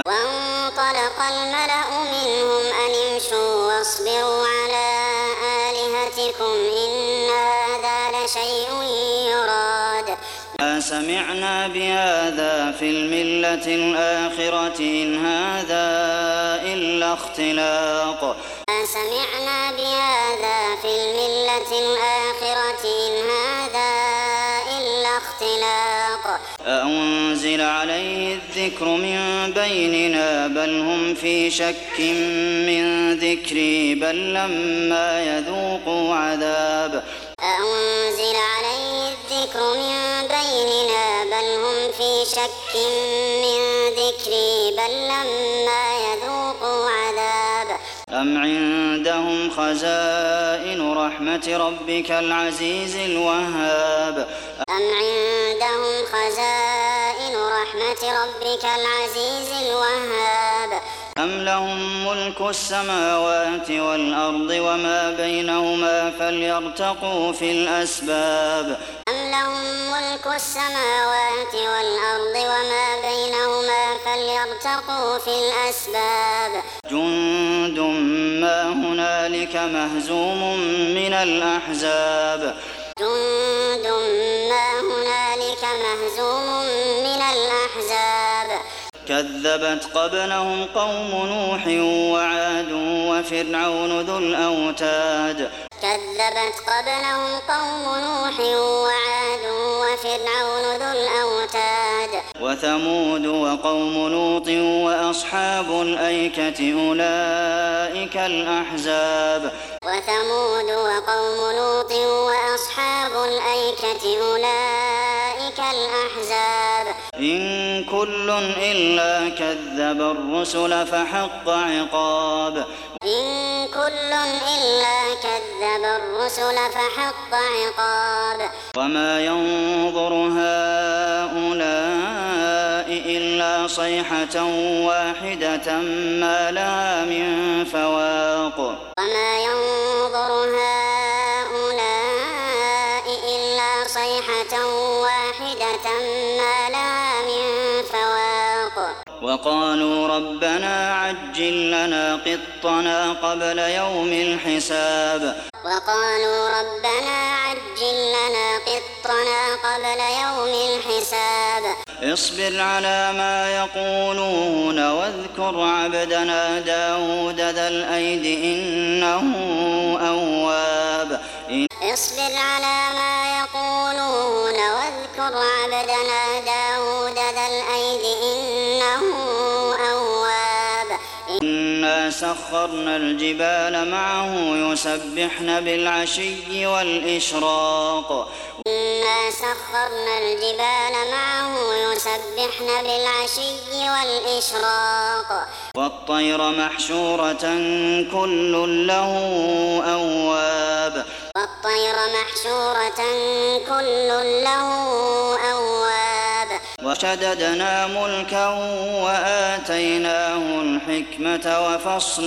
ما سمعنا بهذا في الملة الآخرة إن هذا إلا اختلاق أأنزل عليه الذكر من بيننا بل هم في شك من ذكري بل لما يذوقوا عذاب أأنزل عليه الذكر من بيننا بل هم في شك من ذكري بل لما يذوقوا عذاب أم عندهم خزائن رحمة ربك العزيز الوهاب أم عندهم خزائن رحمة ربك العزيز الوهاب أم لهم ملك السماوات والأرض وما بينهما فليرتقوا في الأسباب أم لهم ملك السماوات والأرض وما بينهما فليرتقوا في الأسباب جند ما هنالك مهزوم من الأحزاب جند ما هنالك مهزوم من الأحزاب كذبت قبلهم قوم نوح وعاد وفرعون ذو الأوتاد كذبت قبلهم قوم نوح وعاد وفرعون ذو الأوتاد وثمود وقوم لوط وأصحاب الأيكة أولئك الأحزاب وثمود وقوم لوط وأصحاب الأيكة أولئك الأحزاب إن كل إلا كذب الرسل فحق عقاب إن كل إلا كذب الرسل فحق عقاب وما ينظر هؤلاء إلا صيحة واحدة ما لها من فواق وما ينظر هؤلاء إلا صيحة واحدة ما لها من فواق وقالوا ربنا عجل لنا قطنا قبل يوم الحساب وقالوا ربنا عجل لنا قطنا قبل يوم الحساب اصبر على ما يقولون واذكر عبدنا داود ذا الأيد إنه أواب اصبر على ما يقولون واذكر عبدنا داود ذا الأيد إنه أواب إنا سخرنا الجبال معه يسبحن بالعشي والإشراق إنا سخرنا الجبال معه يسبحن بالعشي والإشراق والطير محشورة كل له أواب والطير محشورة كل له أواب وشددنا ملكه وآتيناه الحكمة وفصل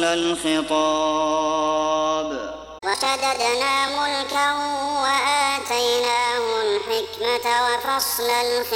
الخطاب وشددنا ملكه وآتيناه الحكمة وفصل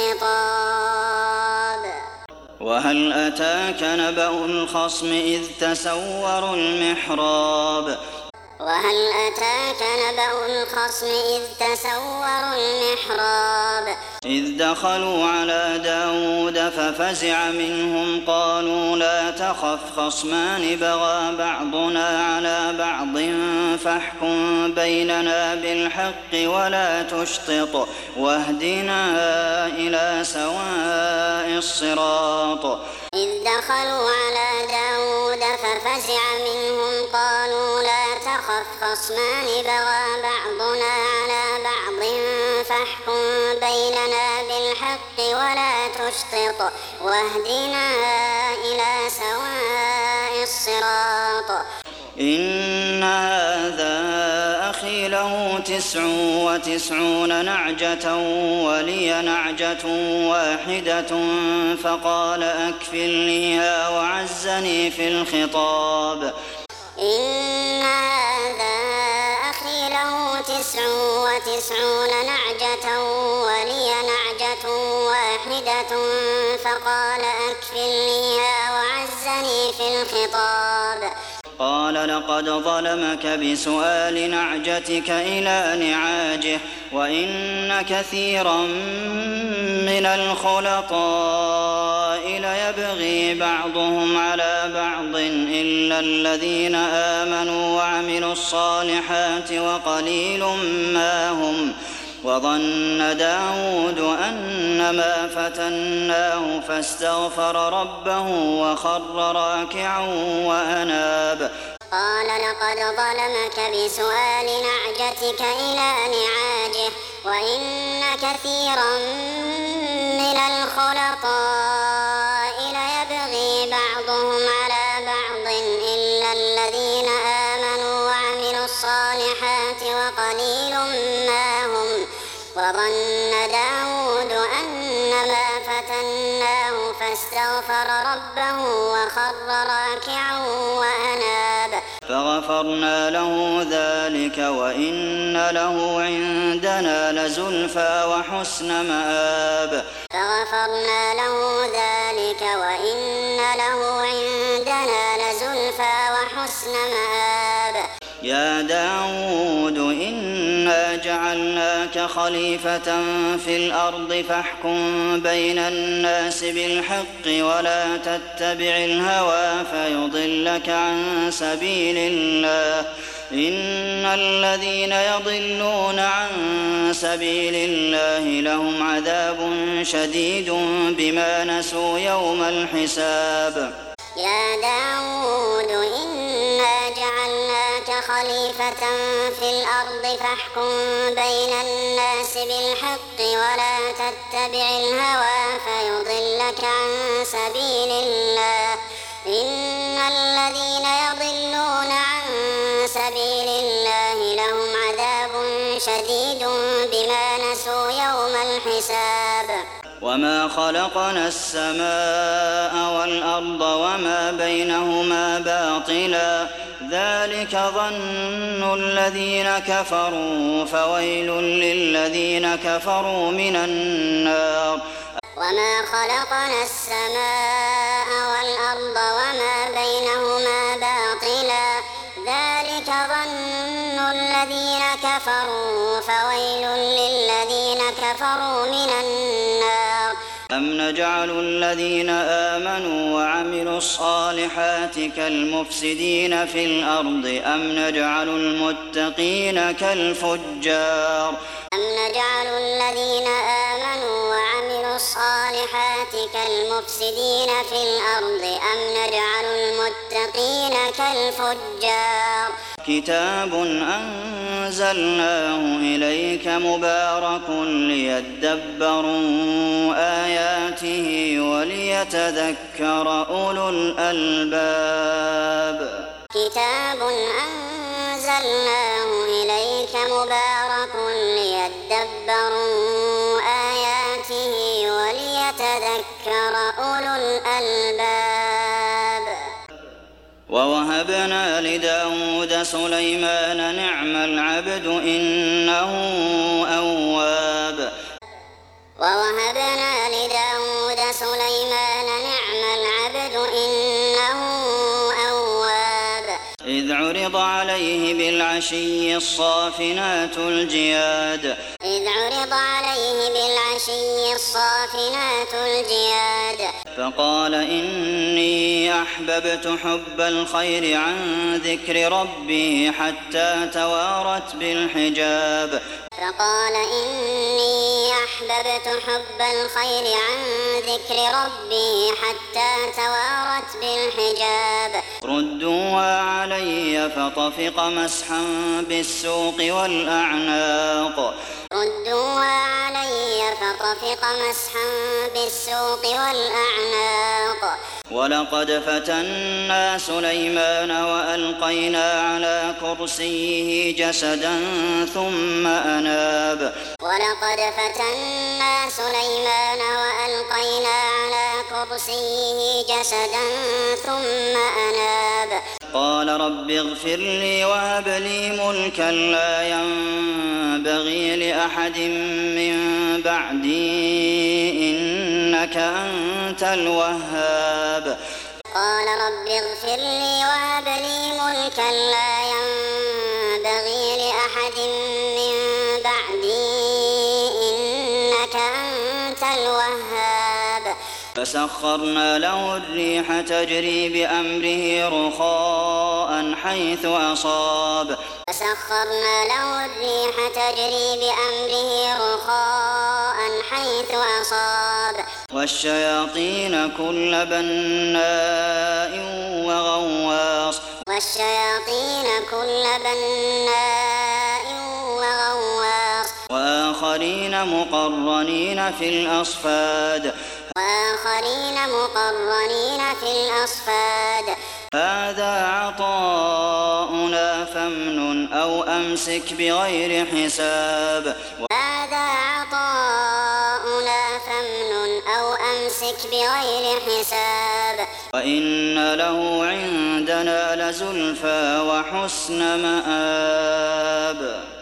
الخطاب وهل أتاك نبأ الخصم إذ تسوروا المحراب وهل أتاك نبأ الخصم إذ تسوروا المحراب إذ دخلوا على داود ففزع منهم قالوا لا تخف خصمان بغى بعضنا على بعض فاحكم بيننا بالحق ولا تشطط واهدنا إلى سواء الصراط إذ دخلوا على داود ففزع منهم قالوا لا تخف خصمان بغى بعضنا على بعض فاحكم بيننا بالحق ولا تشطط واهدنا إلى سواء الصراط إن هذا أخي له 99 نعجة ولي نعجة واحدة فقال أكفلنيها وعزني في الخطاب إن هذا أخي له 99 نعجة ولي نعجة واحدة فقال أكفلنيها وعزني في الخطاب قال لقد ظلمك بسؤال نعجتك إلى نعاجه وإن كثيرا من الخلطاء ليبغي بعضهم على بعض إلا الذين آمنوا وعملوا الصالحات وقليل ما هم وظن داود أنما فتناه فاستغفر ربه وخر راكعا وأناب قال لقد ظلمك بسؤال نعجتك إلى نعاجه وإن كثيرا من الخلطاء ليبغي بعضهم على بعض إلا الذين آمنوا وعملوا الصالحات وقليل ما هم. وظن داود أنما فتناه فاستغفر ربه وخر راكعا وأناب فغفرنا له ذلك وإن له عندنا لزلفى وحسن مآب. فغفرنا له ذلك وإن له عندنا لزلفى وحسن مآب. يا داود إنا جعلناك خليفة في الأرض فاحكم بين الناس بالحق ولا تتبع الهوى فيضلك عن سبيل الله إن الذين يضلون عن سبيل الله لهم عذاب شديد بما نسوا يوم الحساب. يا داود إنا جعلناك خليفة في الأرض فاحكم بين الناس بالحق ولا تتبع الهوى فيضلك عن سبيل الله إن الذين يضلون عن سبيل الله لهم عذاب شديد بما نسوا يوم الحساب. وما خلقنا السماء والأرض وما بينهما باطلا ذلك ظن الذين كفروا فويل للذين كفروا من النار. وما خلقنا السماء والأرض وما بينهما باطلا ذلك ظن الذين كفروا فويل للذين كفروا من النار. أم نجعل الذين آمنوا وعملوا الصالحات كالمفسدين في الأرض أم نجعل المتقين كالفجار. أم نجعل الذين آمنوا وعملوا الصالحات كالمفسدين في الأرض أم نجعل المتقين كالفجار. كتاب أنزلناه إليك مبارك ليدبروا آياته وليتذكر أولو الألباب. كتاب أنزلناه إليك مبارك ليدبروا آياته وليتذكر أولو الألباب. ووهبنا لداود سليمان نعم العبد إنه أواب. ووهبنا لداود سليمان نعم العبد إنه أواب. إذ عرض عليه بالعشي الصافنات الجياد. إذ عرض عليه بالعشي الصافنات الجياد. فقال إني أحببت حب الخير عن ذكر ربي حتى توارت بالحجاب. فقال إني أحببت حب الخير عن ذكر ربي حتى توارت بالحجاب. ردوها علي فطفق مسحا بالسوق والأعناق. ردوها علي فطفق مسحا بالسوق والأعناق. ولقد فتنا سليمان وألقينا على كرسيه جسدا ثم أناب. ولقد فتنا سليمان وألقينا على كرسيه جسدا ثم أناب. قال رب اغفر لي وهب لي ملكا لا ينبغي لأحد من بعدي إنك أنت الوهاب. قال رب اغفر لي وهب لي ملكا لا ينبغي لأحد من بعدي إنك أنت الوهاب. فسخرنا له الريح تجري بأمره رخاء حيث أصاب. فسخرنا له الريح تجري بأمره رخاء حيث أصاب. والشياطين كل بناء وغواص. والشياطين كل بناء وغواص. وآخرين مقرنين في الأصفاد هذا عطاؤنا فامنن أو أمسك بغير حساب وإن له عندنا لزلفى وحسن مآب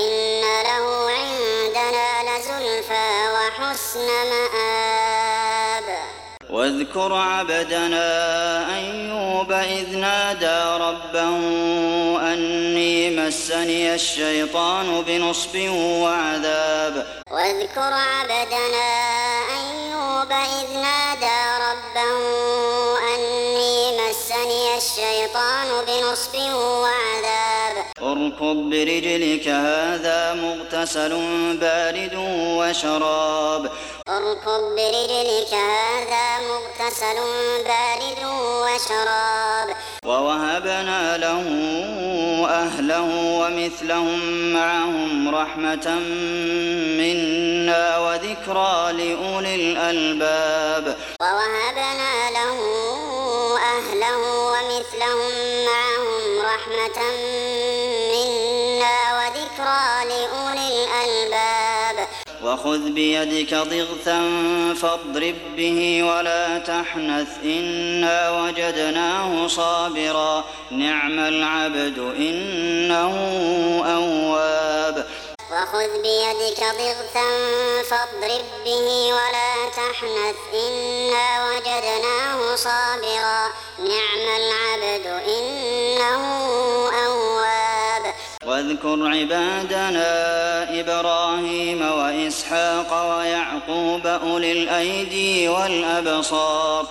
واذكر عبدنا أيوب إذ نادى ربه أني مسني الشيطان بنصب وعذاب اركض برجلك هذا مغتسل بارد وشراب ووهبنا له أهله ومثلهم معهم رحمة منا وذكرى لأولي الألباب وخذ بيدك ضغثا فاضرب به ولا تحنث إنا وجدناه صابرا نعم العبد إنه أواب واذكر عبادنا إبراهيم وإسحاق ويعقوب أولي الأيدي والأبصار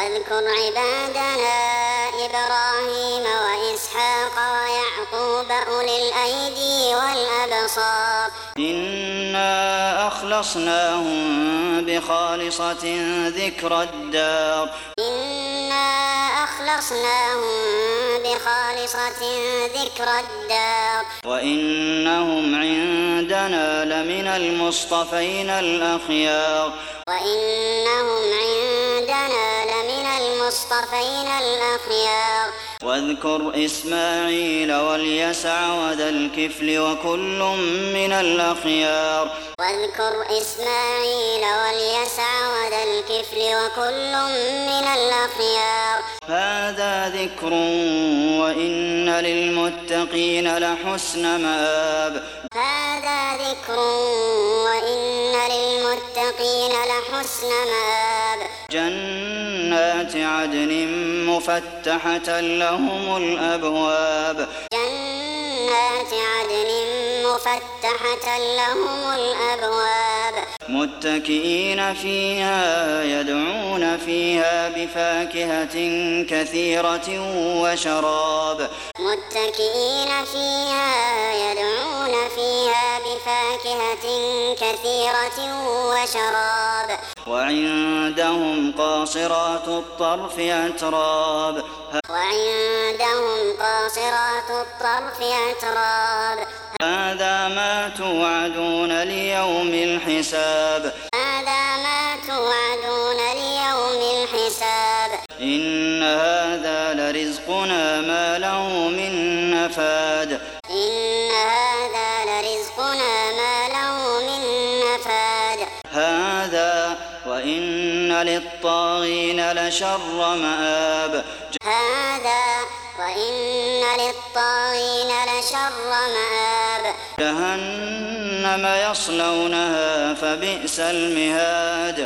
إنا أخلصناهم بخالصة ذكر الدار وإنهم عندنا لمن المصطفين الأخيار واذكر إسماعيل واليسع وذا الكفل وكل من الأخيار هذا ذكر وإن للمتقين لحسن مآب جنات عدن مفتحة لهم الأبواب متكئين فيها يدعون فيها بفاكهة كثيرة وشراب وعندهم قاصرات الطرف أتراب هذا ما توعدون ليوم الحساب إن هذا لرزقنا ما له من نفاد هذا وإن للطاغين لشر مآب جهنم يصلونها فبئس المهاد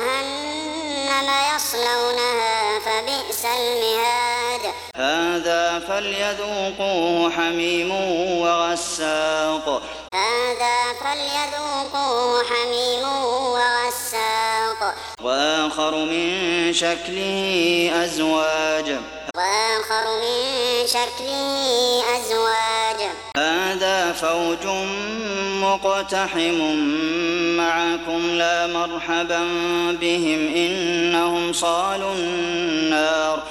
هذا فليذوقوه حميم وغساق وآخر من شكله أزواج هذا فوج مقتحم معكم لا مرحبا بهم إنهم صالوا النار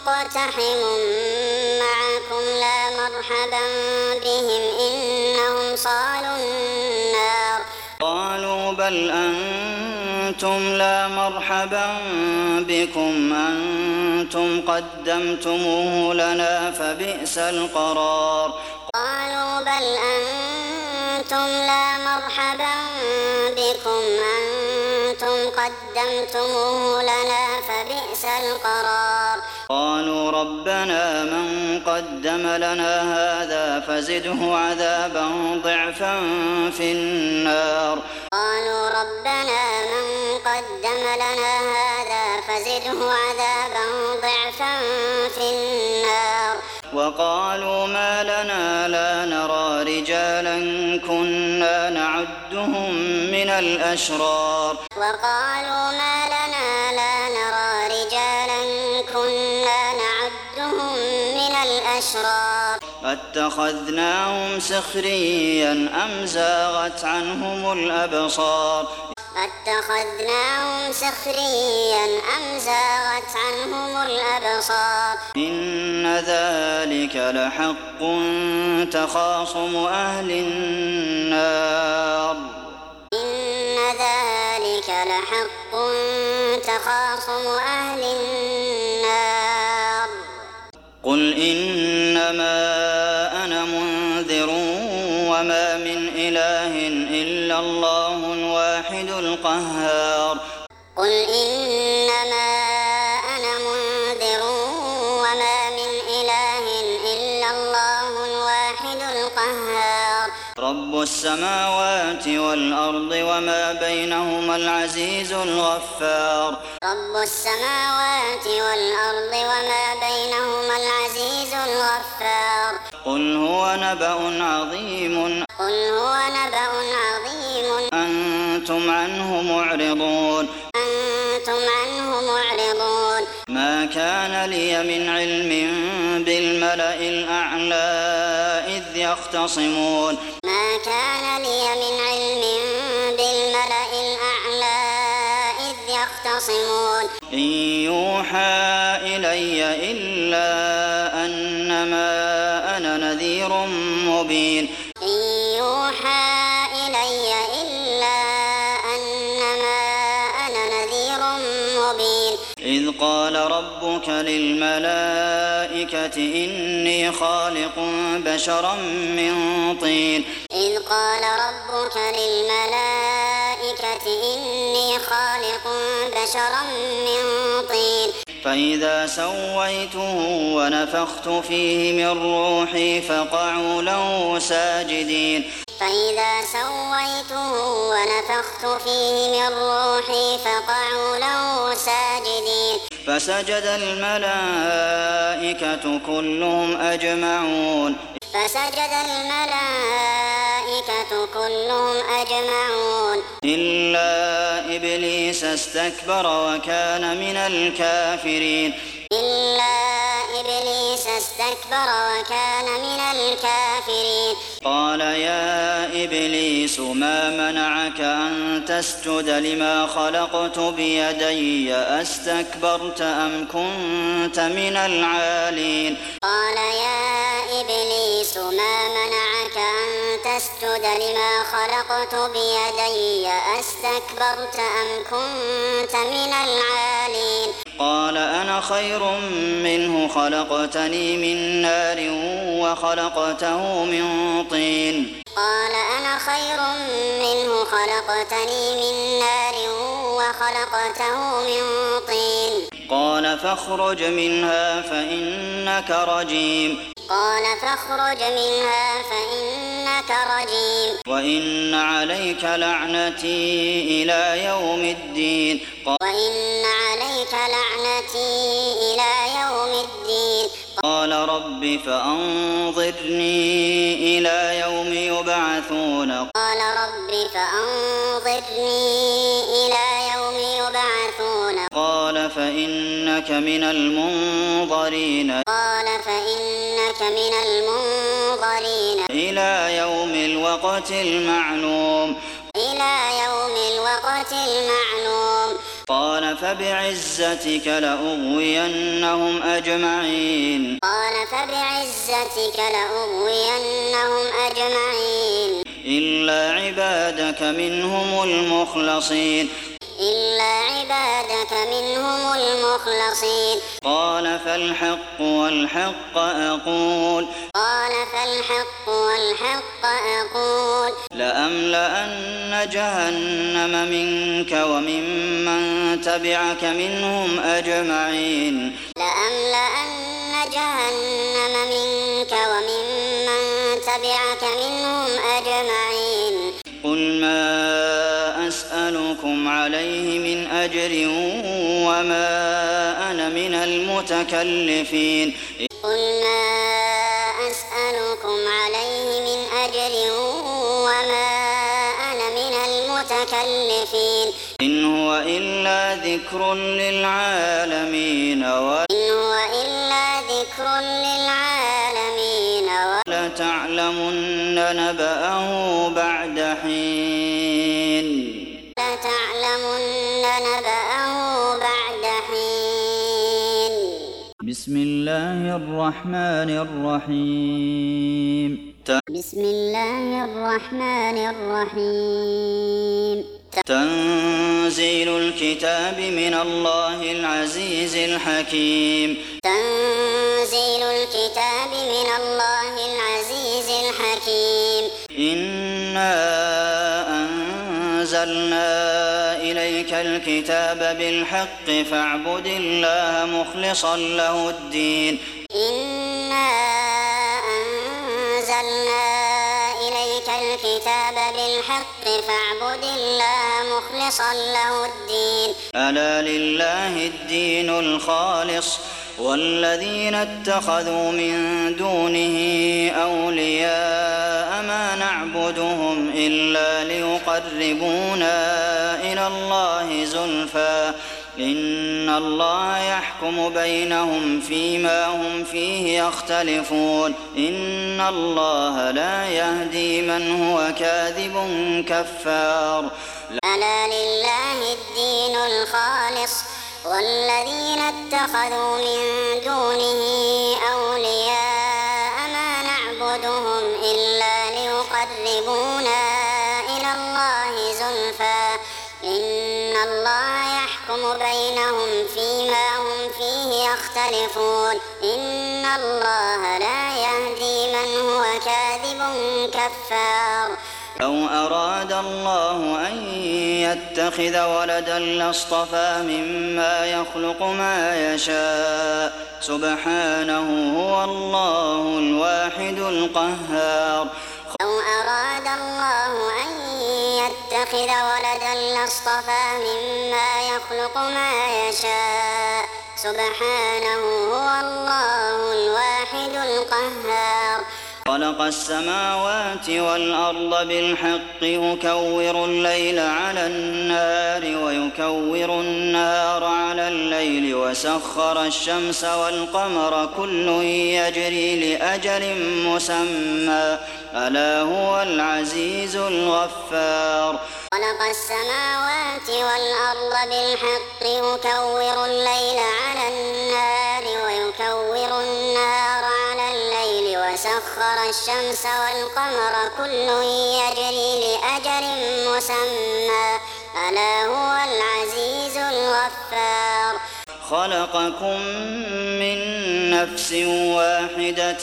مقتحم معكم لا مرحبا بهم إنهم صالوا النار قالوا بل أنتم لا مرحبا بكم أنتم قدمتموه لنا فبئس القرار قالوا بل أنتم لا مرحبا بكم أنتم قدمتموه لنا فبئس القرار قالوا ربنا من قدم لنا هذا فزده عذابا ضعفا في النار قالوا ربنا من قدم لنا هذا فزده عذابا ضعفا في النار وقالوا ما لنا لا نرى رجالا كنا نعدهم من الأشرار وقالوا ما لنا لا نرى رجالا كنا نعدهم من الأشرار أتخذناهم سخريا أم زاغت عنهم الأبصار أتخذناهم سخريا أم زاغت عنهم الأبصار إن ذلك لحق تخاصم أهل النار إن ذلك لحق تخاصم أهل النار قل إنما أنا منذر وما من إله إلا الله الواحد القهار قل إنما أنا منذر وما من إله إلا الله الواحد القهار رب السماوات والأرض وما بينهما العزيز الغفار رب السماوات والأرض وما بينهما العزيز الغفار قل هو نبأ عظيم قل هو نبأ عظيم أنتم عنه معرضون أنتم عنه معرضون ما كان لي من علم بالملأ الأعلى إذ يختصمون ما كان لي من علم بالملأ الأعلى إذ يختصمون إن يوحى إلي إلا أنما أنا نذير مبين إن يوحى إلي إلا أنما أنا نذير مبين إذ قال ربك للملائكة إني خالق بشرا من طين إذ قال ربك للملائكة إني خالق بشرا من طين فإذا سويته ونفخت فيه من روحي فقعوا له ساجدين فإذا سويته ونفخت فيه من روحي فقعوا له ساجدين فسجد الملائكة كلهم أجمعون فسجد الملائكة كلهم أجمعون إلا إبليس استكبر وكان من الكافرين إلا إبليس استكبر وكان من الكافرين قال يا إبليس ما منعك أن تسجد لما خلقت بيدي أستكبرت أم كنت من العالين قال يا إبليس ما منعك أن تسجد لما خلقت بيدي أستكبرت أم كنت من العالين قال أنا خير منه خلقتني من نار وخلقته من طين قال أنا خير منه خلقتني من نار وخلقته من طين قال فاخرج منها فإنك رجيم قال فاخرج منها فإنك رجيم وإن عليك لعنتي إلى يوم الدين وإن عليك لعنتي إلى يوم الدين قال رب فأنظرني إلى يوم يبعثون قال رب فأنظرني إلى يوم يبعثون قال فإنك من المنظرين قال فإنك من المنظرين إلى يوم الوقت المعلوم إلى يوم الوقت المعلوم قال فبعزتك لأغوينهم أجمعين قال فبعزتك لأغوينهم أجمعين إلا عبادك منهم المخلصين إلا عبادك منهم المخلصين قال فالحق والحق أقول قال فالحق والحق أقول لأملأن جهنم منك وممن تبعك منهم أجمعين لأملأن جهنم منك وممن تبعك منهم أجمعين قل ما أسألكم عليه من أجر وما أنا من المتكلفين قل ما أسألكم عليه من أجر وما أنا من المتكلفين إن هو إلا ذكر للعالمين إن هو إلا ذكر للعالمين ولتعلمن نبأه بعد حين لتعلمن نبأه بعد حين بسم الله الرحمن الرحيم بسم الله الرحمن الرحيم تنزيل الكتاب من الله العزيز الحكيم تنزيل الكتاب من الله العزيز الحكيم إنا أنزلنا إليك الكتاب بالحق فاعبد الله مخلصا له الدين إنا أنزلنا إليك الكتاب بالحق فاعبد الله مخلصا له الدين ألا لله الدين الخالص والذين اتخذوا من دونه أولياء ما نعبدهم إلا ليقربونا إلى الله زلفى إن الله يحكم بينهم فيما هم فيه يختلفون إن الله لا يهدي من هو كاذب كفار ألا لله الدين الخالص والذين اتخذوا من دونه أولياء ما نعبدهم إلا ليقربونا إلى الله زلفى إن الله يحكم بينهم فيما هم فيه يختلفون إن الله لا يهدي من هو كاذب كفار لو أراد الله أن يتخذ ولدا لاصطفى مما يخلق ما يشاء سبحانه هو الله الواحد القهار لو أراد الله أن يتخذ ولدا لاصطفى مما يخلق ما يشاء سبحانه هو الله الواحد القهار خلق السماوات والأرض بالحق يكور الليل على النهار ويكور النهار على الليل وسخر الشمس والقمر كل يجري لأجل مسمى ألا هو العزيز الغفار خلق السماوات والأرض بالحق يكور الليل على النهار ويكور النهار على الليل وسخر الشمس والقمر كل يجري لأجل مسمى ألا هو العزيز الغفار خلقكم من نفس واحدة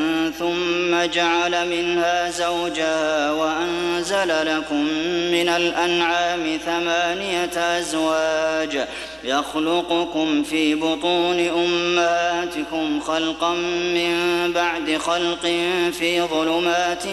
ثم جعل منها زوجها وأنزل لكم من الأنعام 8 أزواج يخلقكم في بطون أمهاتكم خلقا من بعد خلق في ظلمات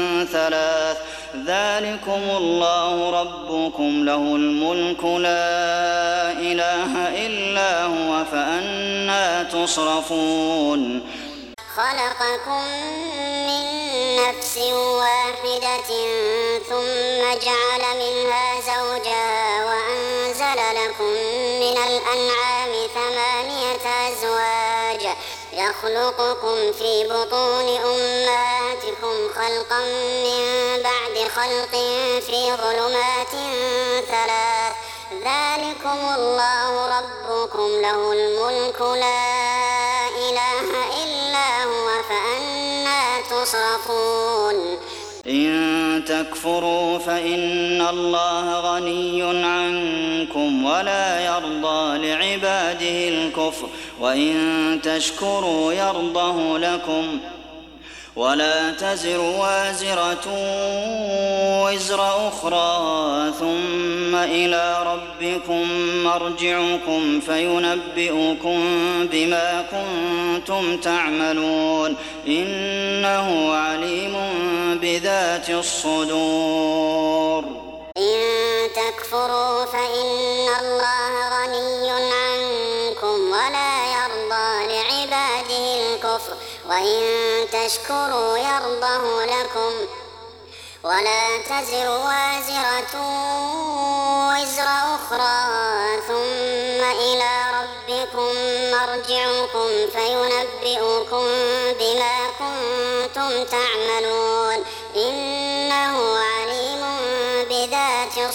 3 ذلكم الله ربكم له الملك لا إله إلا هو فأنى تصرفون خلقكم من نفس واحدة ثم جعل منها زوجها وأنزل لكم من الأنعام 8 أزواج يخلقكم في بطون أمهاتكم خلقا من بعد خلق في ظلمات 3 ذلكم الله ربكم له الملك لا إله إلا هو فأنى تصرفون إن تكفروا فإن الله غني عنكم ولا يرضى لعباده الكفر وإن تشكروا يرضه لكم ولا تزر وازرة وزر أخرى ثم إلى ربكم مرجعكم فينبئكم بما كنتم تعملون إنه عليم بذات الصدور. إن تكفروا فإن الله غني عنكم ولا يرضى لعباده الكفر وإن تشكروا يرضه لكم ولا تزر وازرة وزر أخرى ثم إلى ربكم مرجعكم فينبئكم بما كنتم تعملون إنه عليم بذات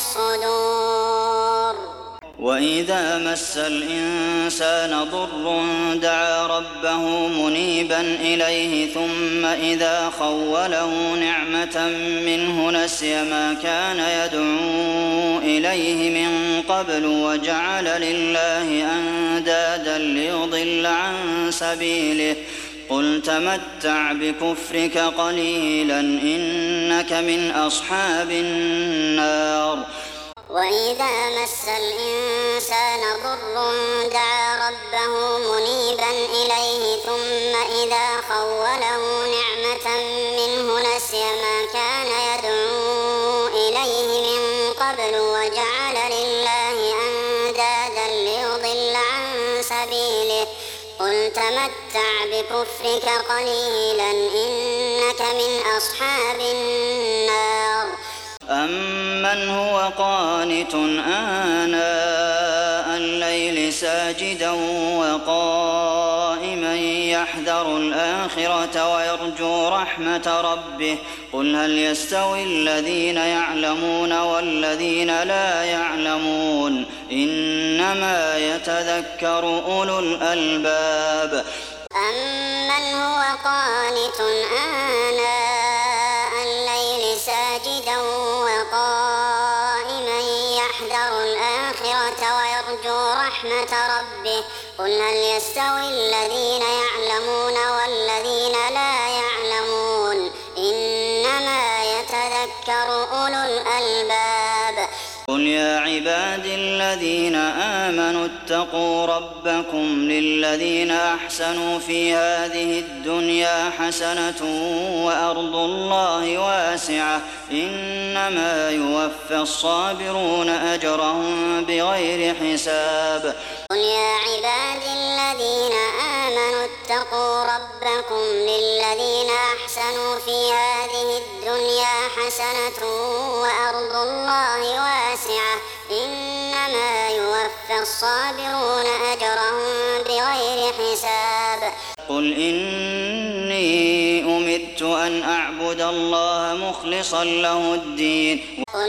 الصدور. وإذا مس الإنسان ضر دعا ربه منيبا إليه ثم إذا خوله نعمة منه نسي ما كان يدعو إليه من قبل وجعل لله أندادا ليضل عن سبيله قل تمتع بكفرك قليلا إنك من أصحاب النار. وإذا مس الإنسان ضر دعا ربه منيبا إليه ثم إذا خوله نعمة منه نسي ما كان يدعو إليه من قبل وجعل لله أندادا ليضل عن سبيله قل تمتع بكفرك قليلا إنك من أصحاب النار. أمن هو قانت آناء الليل ساجدا وقائما يحذر الآخرة ويرجو رحمة ربه قل هل يستوي الذين يعلمون والذين لا يعلمون إنما يتذكر أولو الألباب. أمن هو قانت آناء الليل ساجدا وقائما يحذر الآخرة ويرجو رحمة ربه قل هل يستوي الذين يعلمون والذين لا يعلمون إنما يتذكر أولو الألباب. قل يا عباد الذين آمنوا اتقوا ربكم للذين أحسنوا في هذه الدنيا حسنة وأرض الله واسعة إنما يوفى الصابرون أجرهم بغير حساب. قل يا عباد الذين آمنوا اتقوا ربكم للذين أحسنوا في هذه الدنيا حسنة وأرض الله واسعة إنما يوفى الصابرون أجرهم بغير حساب. قل إني أمرت أن أعبد الله مخلصا له الدين. قل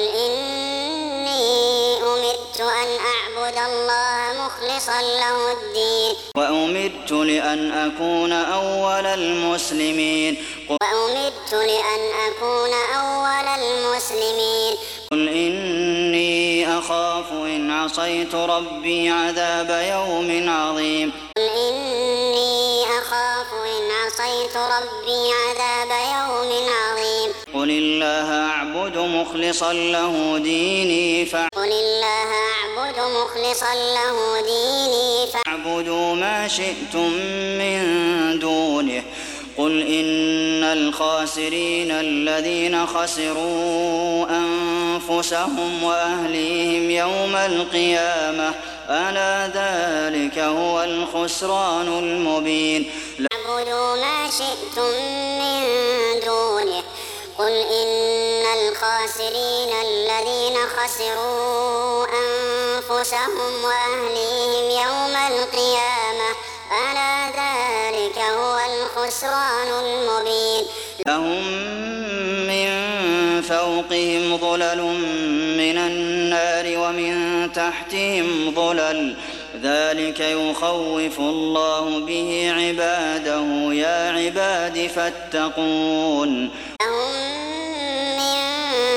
إني أمرت أن أعبد الله مخلصا له الدين. وأمرت لأن أكون أول المسلمين. وأمرت لأن أكون أول المسلمين. قل إني أخاف إن عصيت ربي عذاب يوم عظيم. قل إني أخاف إن عصيت ربي عذاب يوم عظيم. قل الله أعبد مخلصا له ديني قل الله أعبد مخلصا له ديني فاعبدوا ما شئتم من دونه. قل إن الخاسرين الذين خسروا أنفسهم وأهليهم يوم القيامة ألا ذلك هو الخسران المبين. اعبدوا ما شئتم من دونه. قل إن الخاسرين الذين خسروا أنفسهم وأهليهم يوم القيامة ألا ذلك هو الخسران المبين. لهم من فوقهم ظلل من النار ومن تحتهم ظلل ذلك يخوف الله به عباده يا عباد فاتقون. لهم من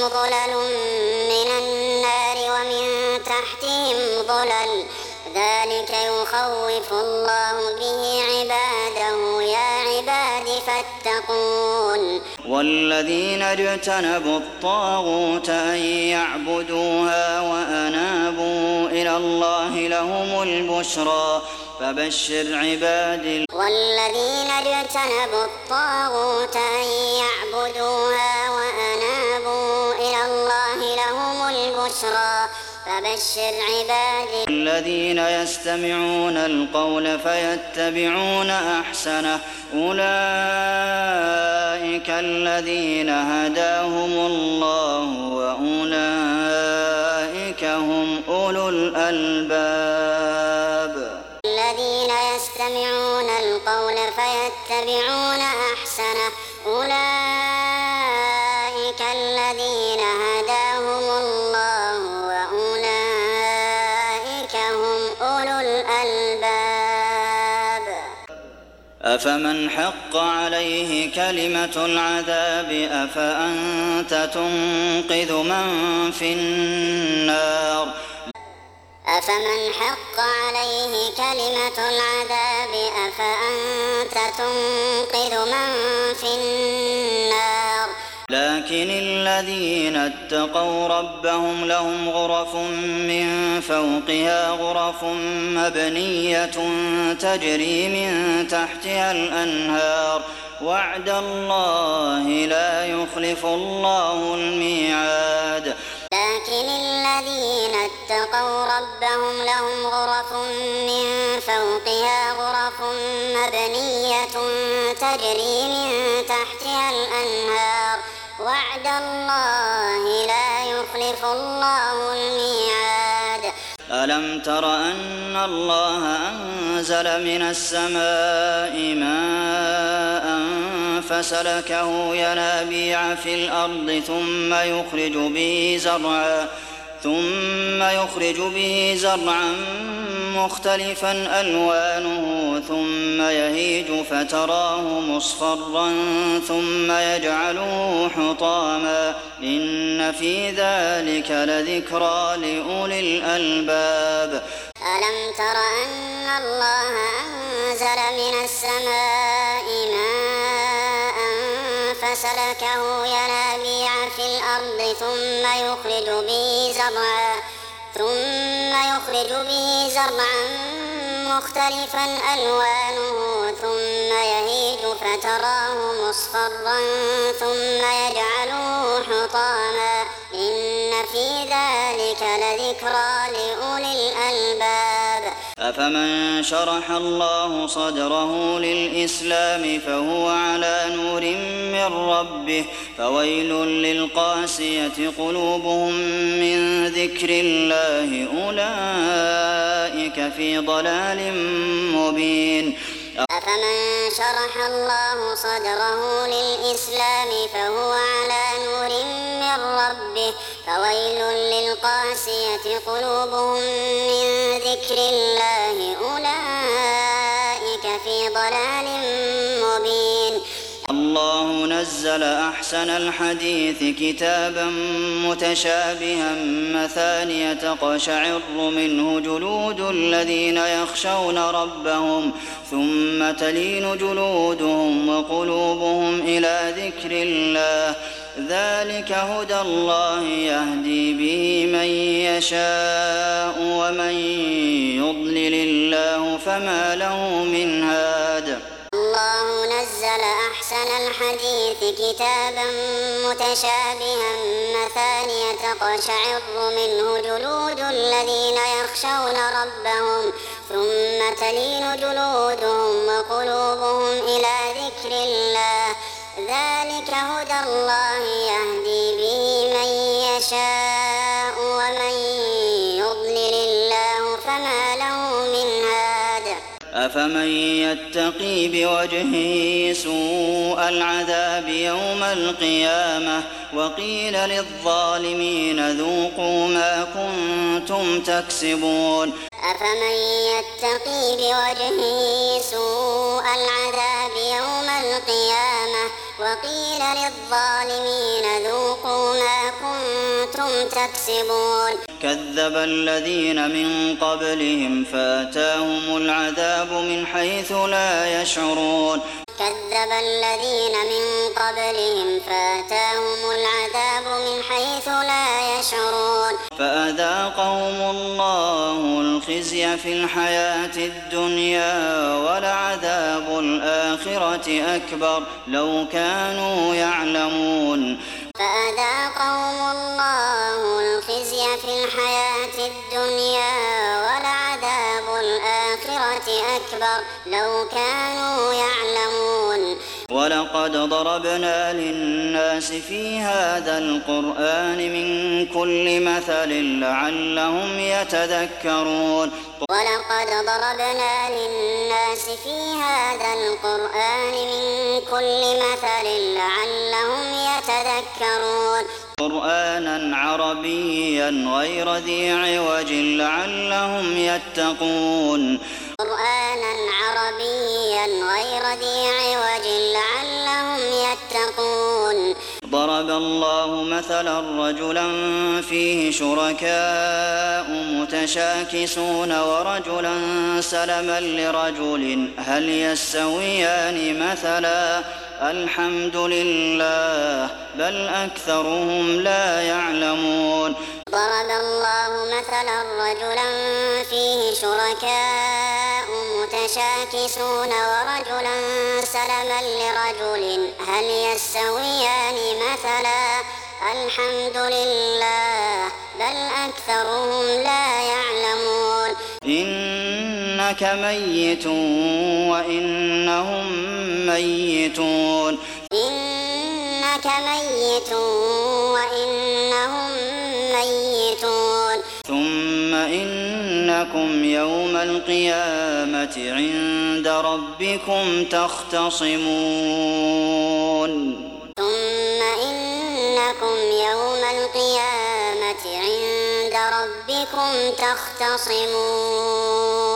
ظلل من النار ومن تحتهم ظلل ذلك يخوف الله به عباده يا عباد فاتقون والذين اجتنبوا الطاغوت أن يعبدوها وأنابوا إلى الله لهم البشرى فبشر عبادي والذين اجتنبوا الطاغوت أن يعبدوها وأنابوا إلى الله لهم البشرى فبشر عبادي الذين يستمعون القول فيتبعون أحسنه أولئك الذين هداهم الله وأولئك هم أولو الألباب الذين يستمعون القول فيتبعون أحسنه أولئك الذين هداهم الله وأولئك هم أولو الألباب أفمن حق عليه كلمة العذاب أفأنت تنقذ من في النار أفمن حق عليه كلمة العذاب أفأنت تنقذ من في النار لكن الذين اتقوا ربهم لهم غرف من فوقها غرف مبنية تجري من تحتها الأنهار وعد الله لا يخلف الله الميعاد لكن الذين اتقوا ربهم لهم غرف من فوقها غرف مبنية تجري من تحتها الأنهار وعد الله لا يخلف الله الميعاد ألم تر أن الله أنزل من السماء ماء فسلكه ينابيع في الأرض ثم يخرج به زرعا مختلفا ألوانه ثم يهيج فتراه مصفرا ثم يجعله حطاما إن في ذلك لذكرى لأولي الألباب ألم تر أن الله أنزل من السماء ماء فسلكه ينابيع في الأرض ثم يخرج به زرعا مختلفا ألوانه ثم يهيج فتراه مصفرا ثم يجعله حطاما إن في ذلك لذكرى لأولي الألباب أفمن شرح الله صدره للإسلام فهو على نور من ربه فويل للقاسية قلوبهم من ذكر الله أولئك في ضلال مبين أفمن شرح الله صدره للإسلام فهو على نور من ربه فويل للقاسية قلوبهم من ذكر الله أولئك في ضلال مبين الله نزل أحسن الحديث كتابا متشابها مثانية تقشعر منه جلود الذين يخشون ربهم ثم تلين جلودهم وقلوبهم إلى ذكر الله ذلك هدى الله يهدي به من يشاء ومن يضلل الله فما له من هاد الله نزل أحسن الحديث كتابا متشابها مثانية تقشعر منه جلود الذين يخشون ربهم ثم تلين جلودهم وقلوبهم إلى ذكر الله ذلك هدى الله يهدي به من يشاء ومن يضلل الله فما له من هاد أفمن يتقي بوجهه سوء العذاب يوم القيامة وقيل للظالمين ذوقوا ما كنتم تكسبون أفمن يتقي بوجهه سوء العذاب يوم القيامة وقيل للظالمين ذوقوا ما كنتم تكسبون كذب الذين من قبلهم فأتاهم العذاب من حيث لا يشعرون كذب الذين من قبلهم فأتاهم العذاب من حيث لا يشعرون فأذاقهم الله الخزي في الحياة الدنيا ولعذاب الآخرة أكبر لو كانوا يعلمون فأذاقهم الله الخزي في الحياة الدنيا ولعذاب الآخرة أكبر لو كانوا يعلمون ولقد ضربنا للناس في هذا القرآن من كل مثل لعلهم يتذكرون ولقد ضربنا للناس في هذا القرآن من كل مثل لعلهم يتذكرون قرآنا عربيا غير ذي عوج لعلهم يتقون قرآنا عربيا غير ذي عوج لعلهم يتقون ضرب الله مثلا رجلا فيه شركاء متشاكسون ورجلا سلما لرجل هل يستويان مثلا الحمد لله بل أكثرهم لا يعلمون ضرب الله مثلا رجلا فيه شركاء متشاكسون ورجلا سلما لرجل هل يستويان مثلا الحمد لله بل أكثرهم لا يعلمون إنك ميت وإنهم ميتون إنك ميت وإنهم ميتون ثم إنكم يوم القيامة عند ربكم تختصمون ثم إنكم يوم القيامة عند ربكم تختصمون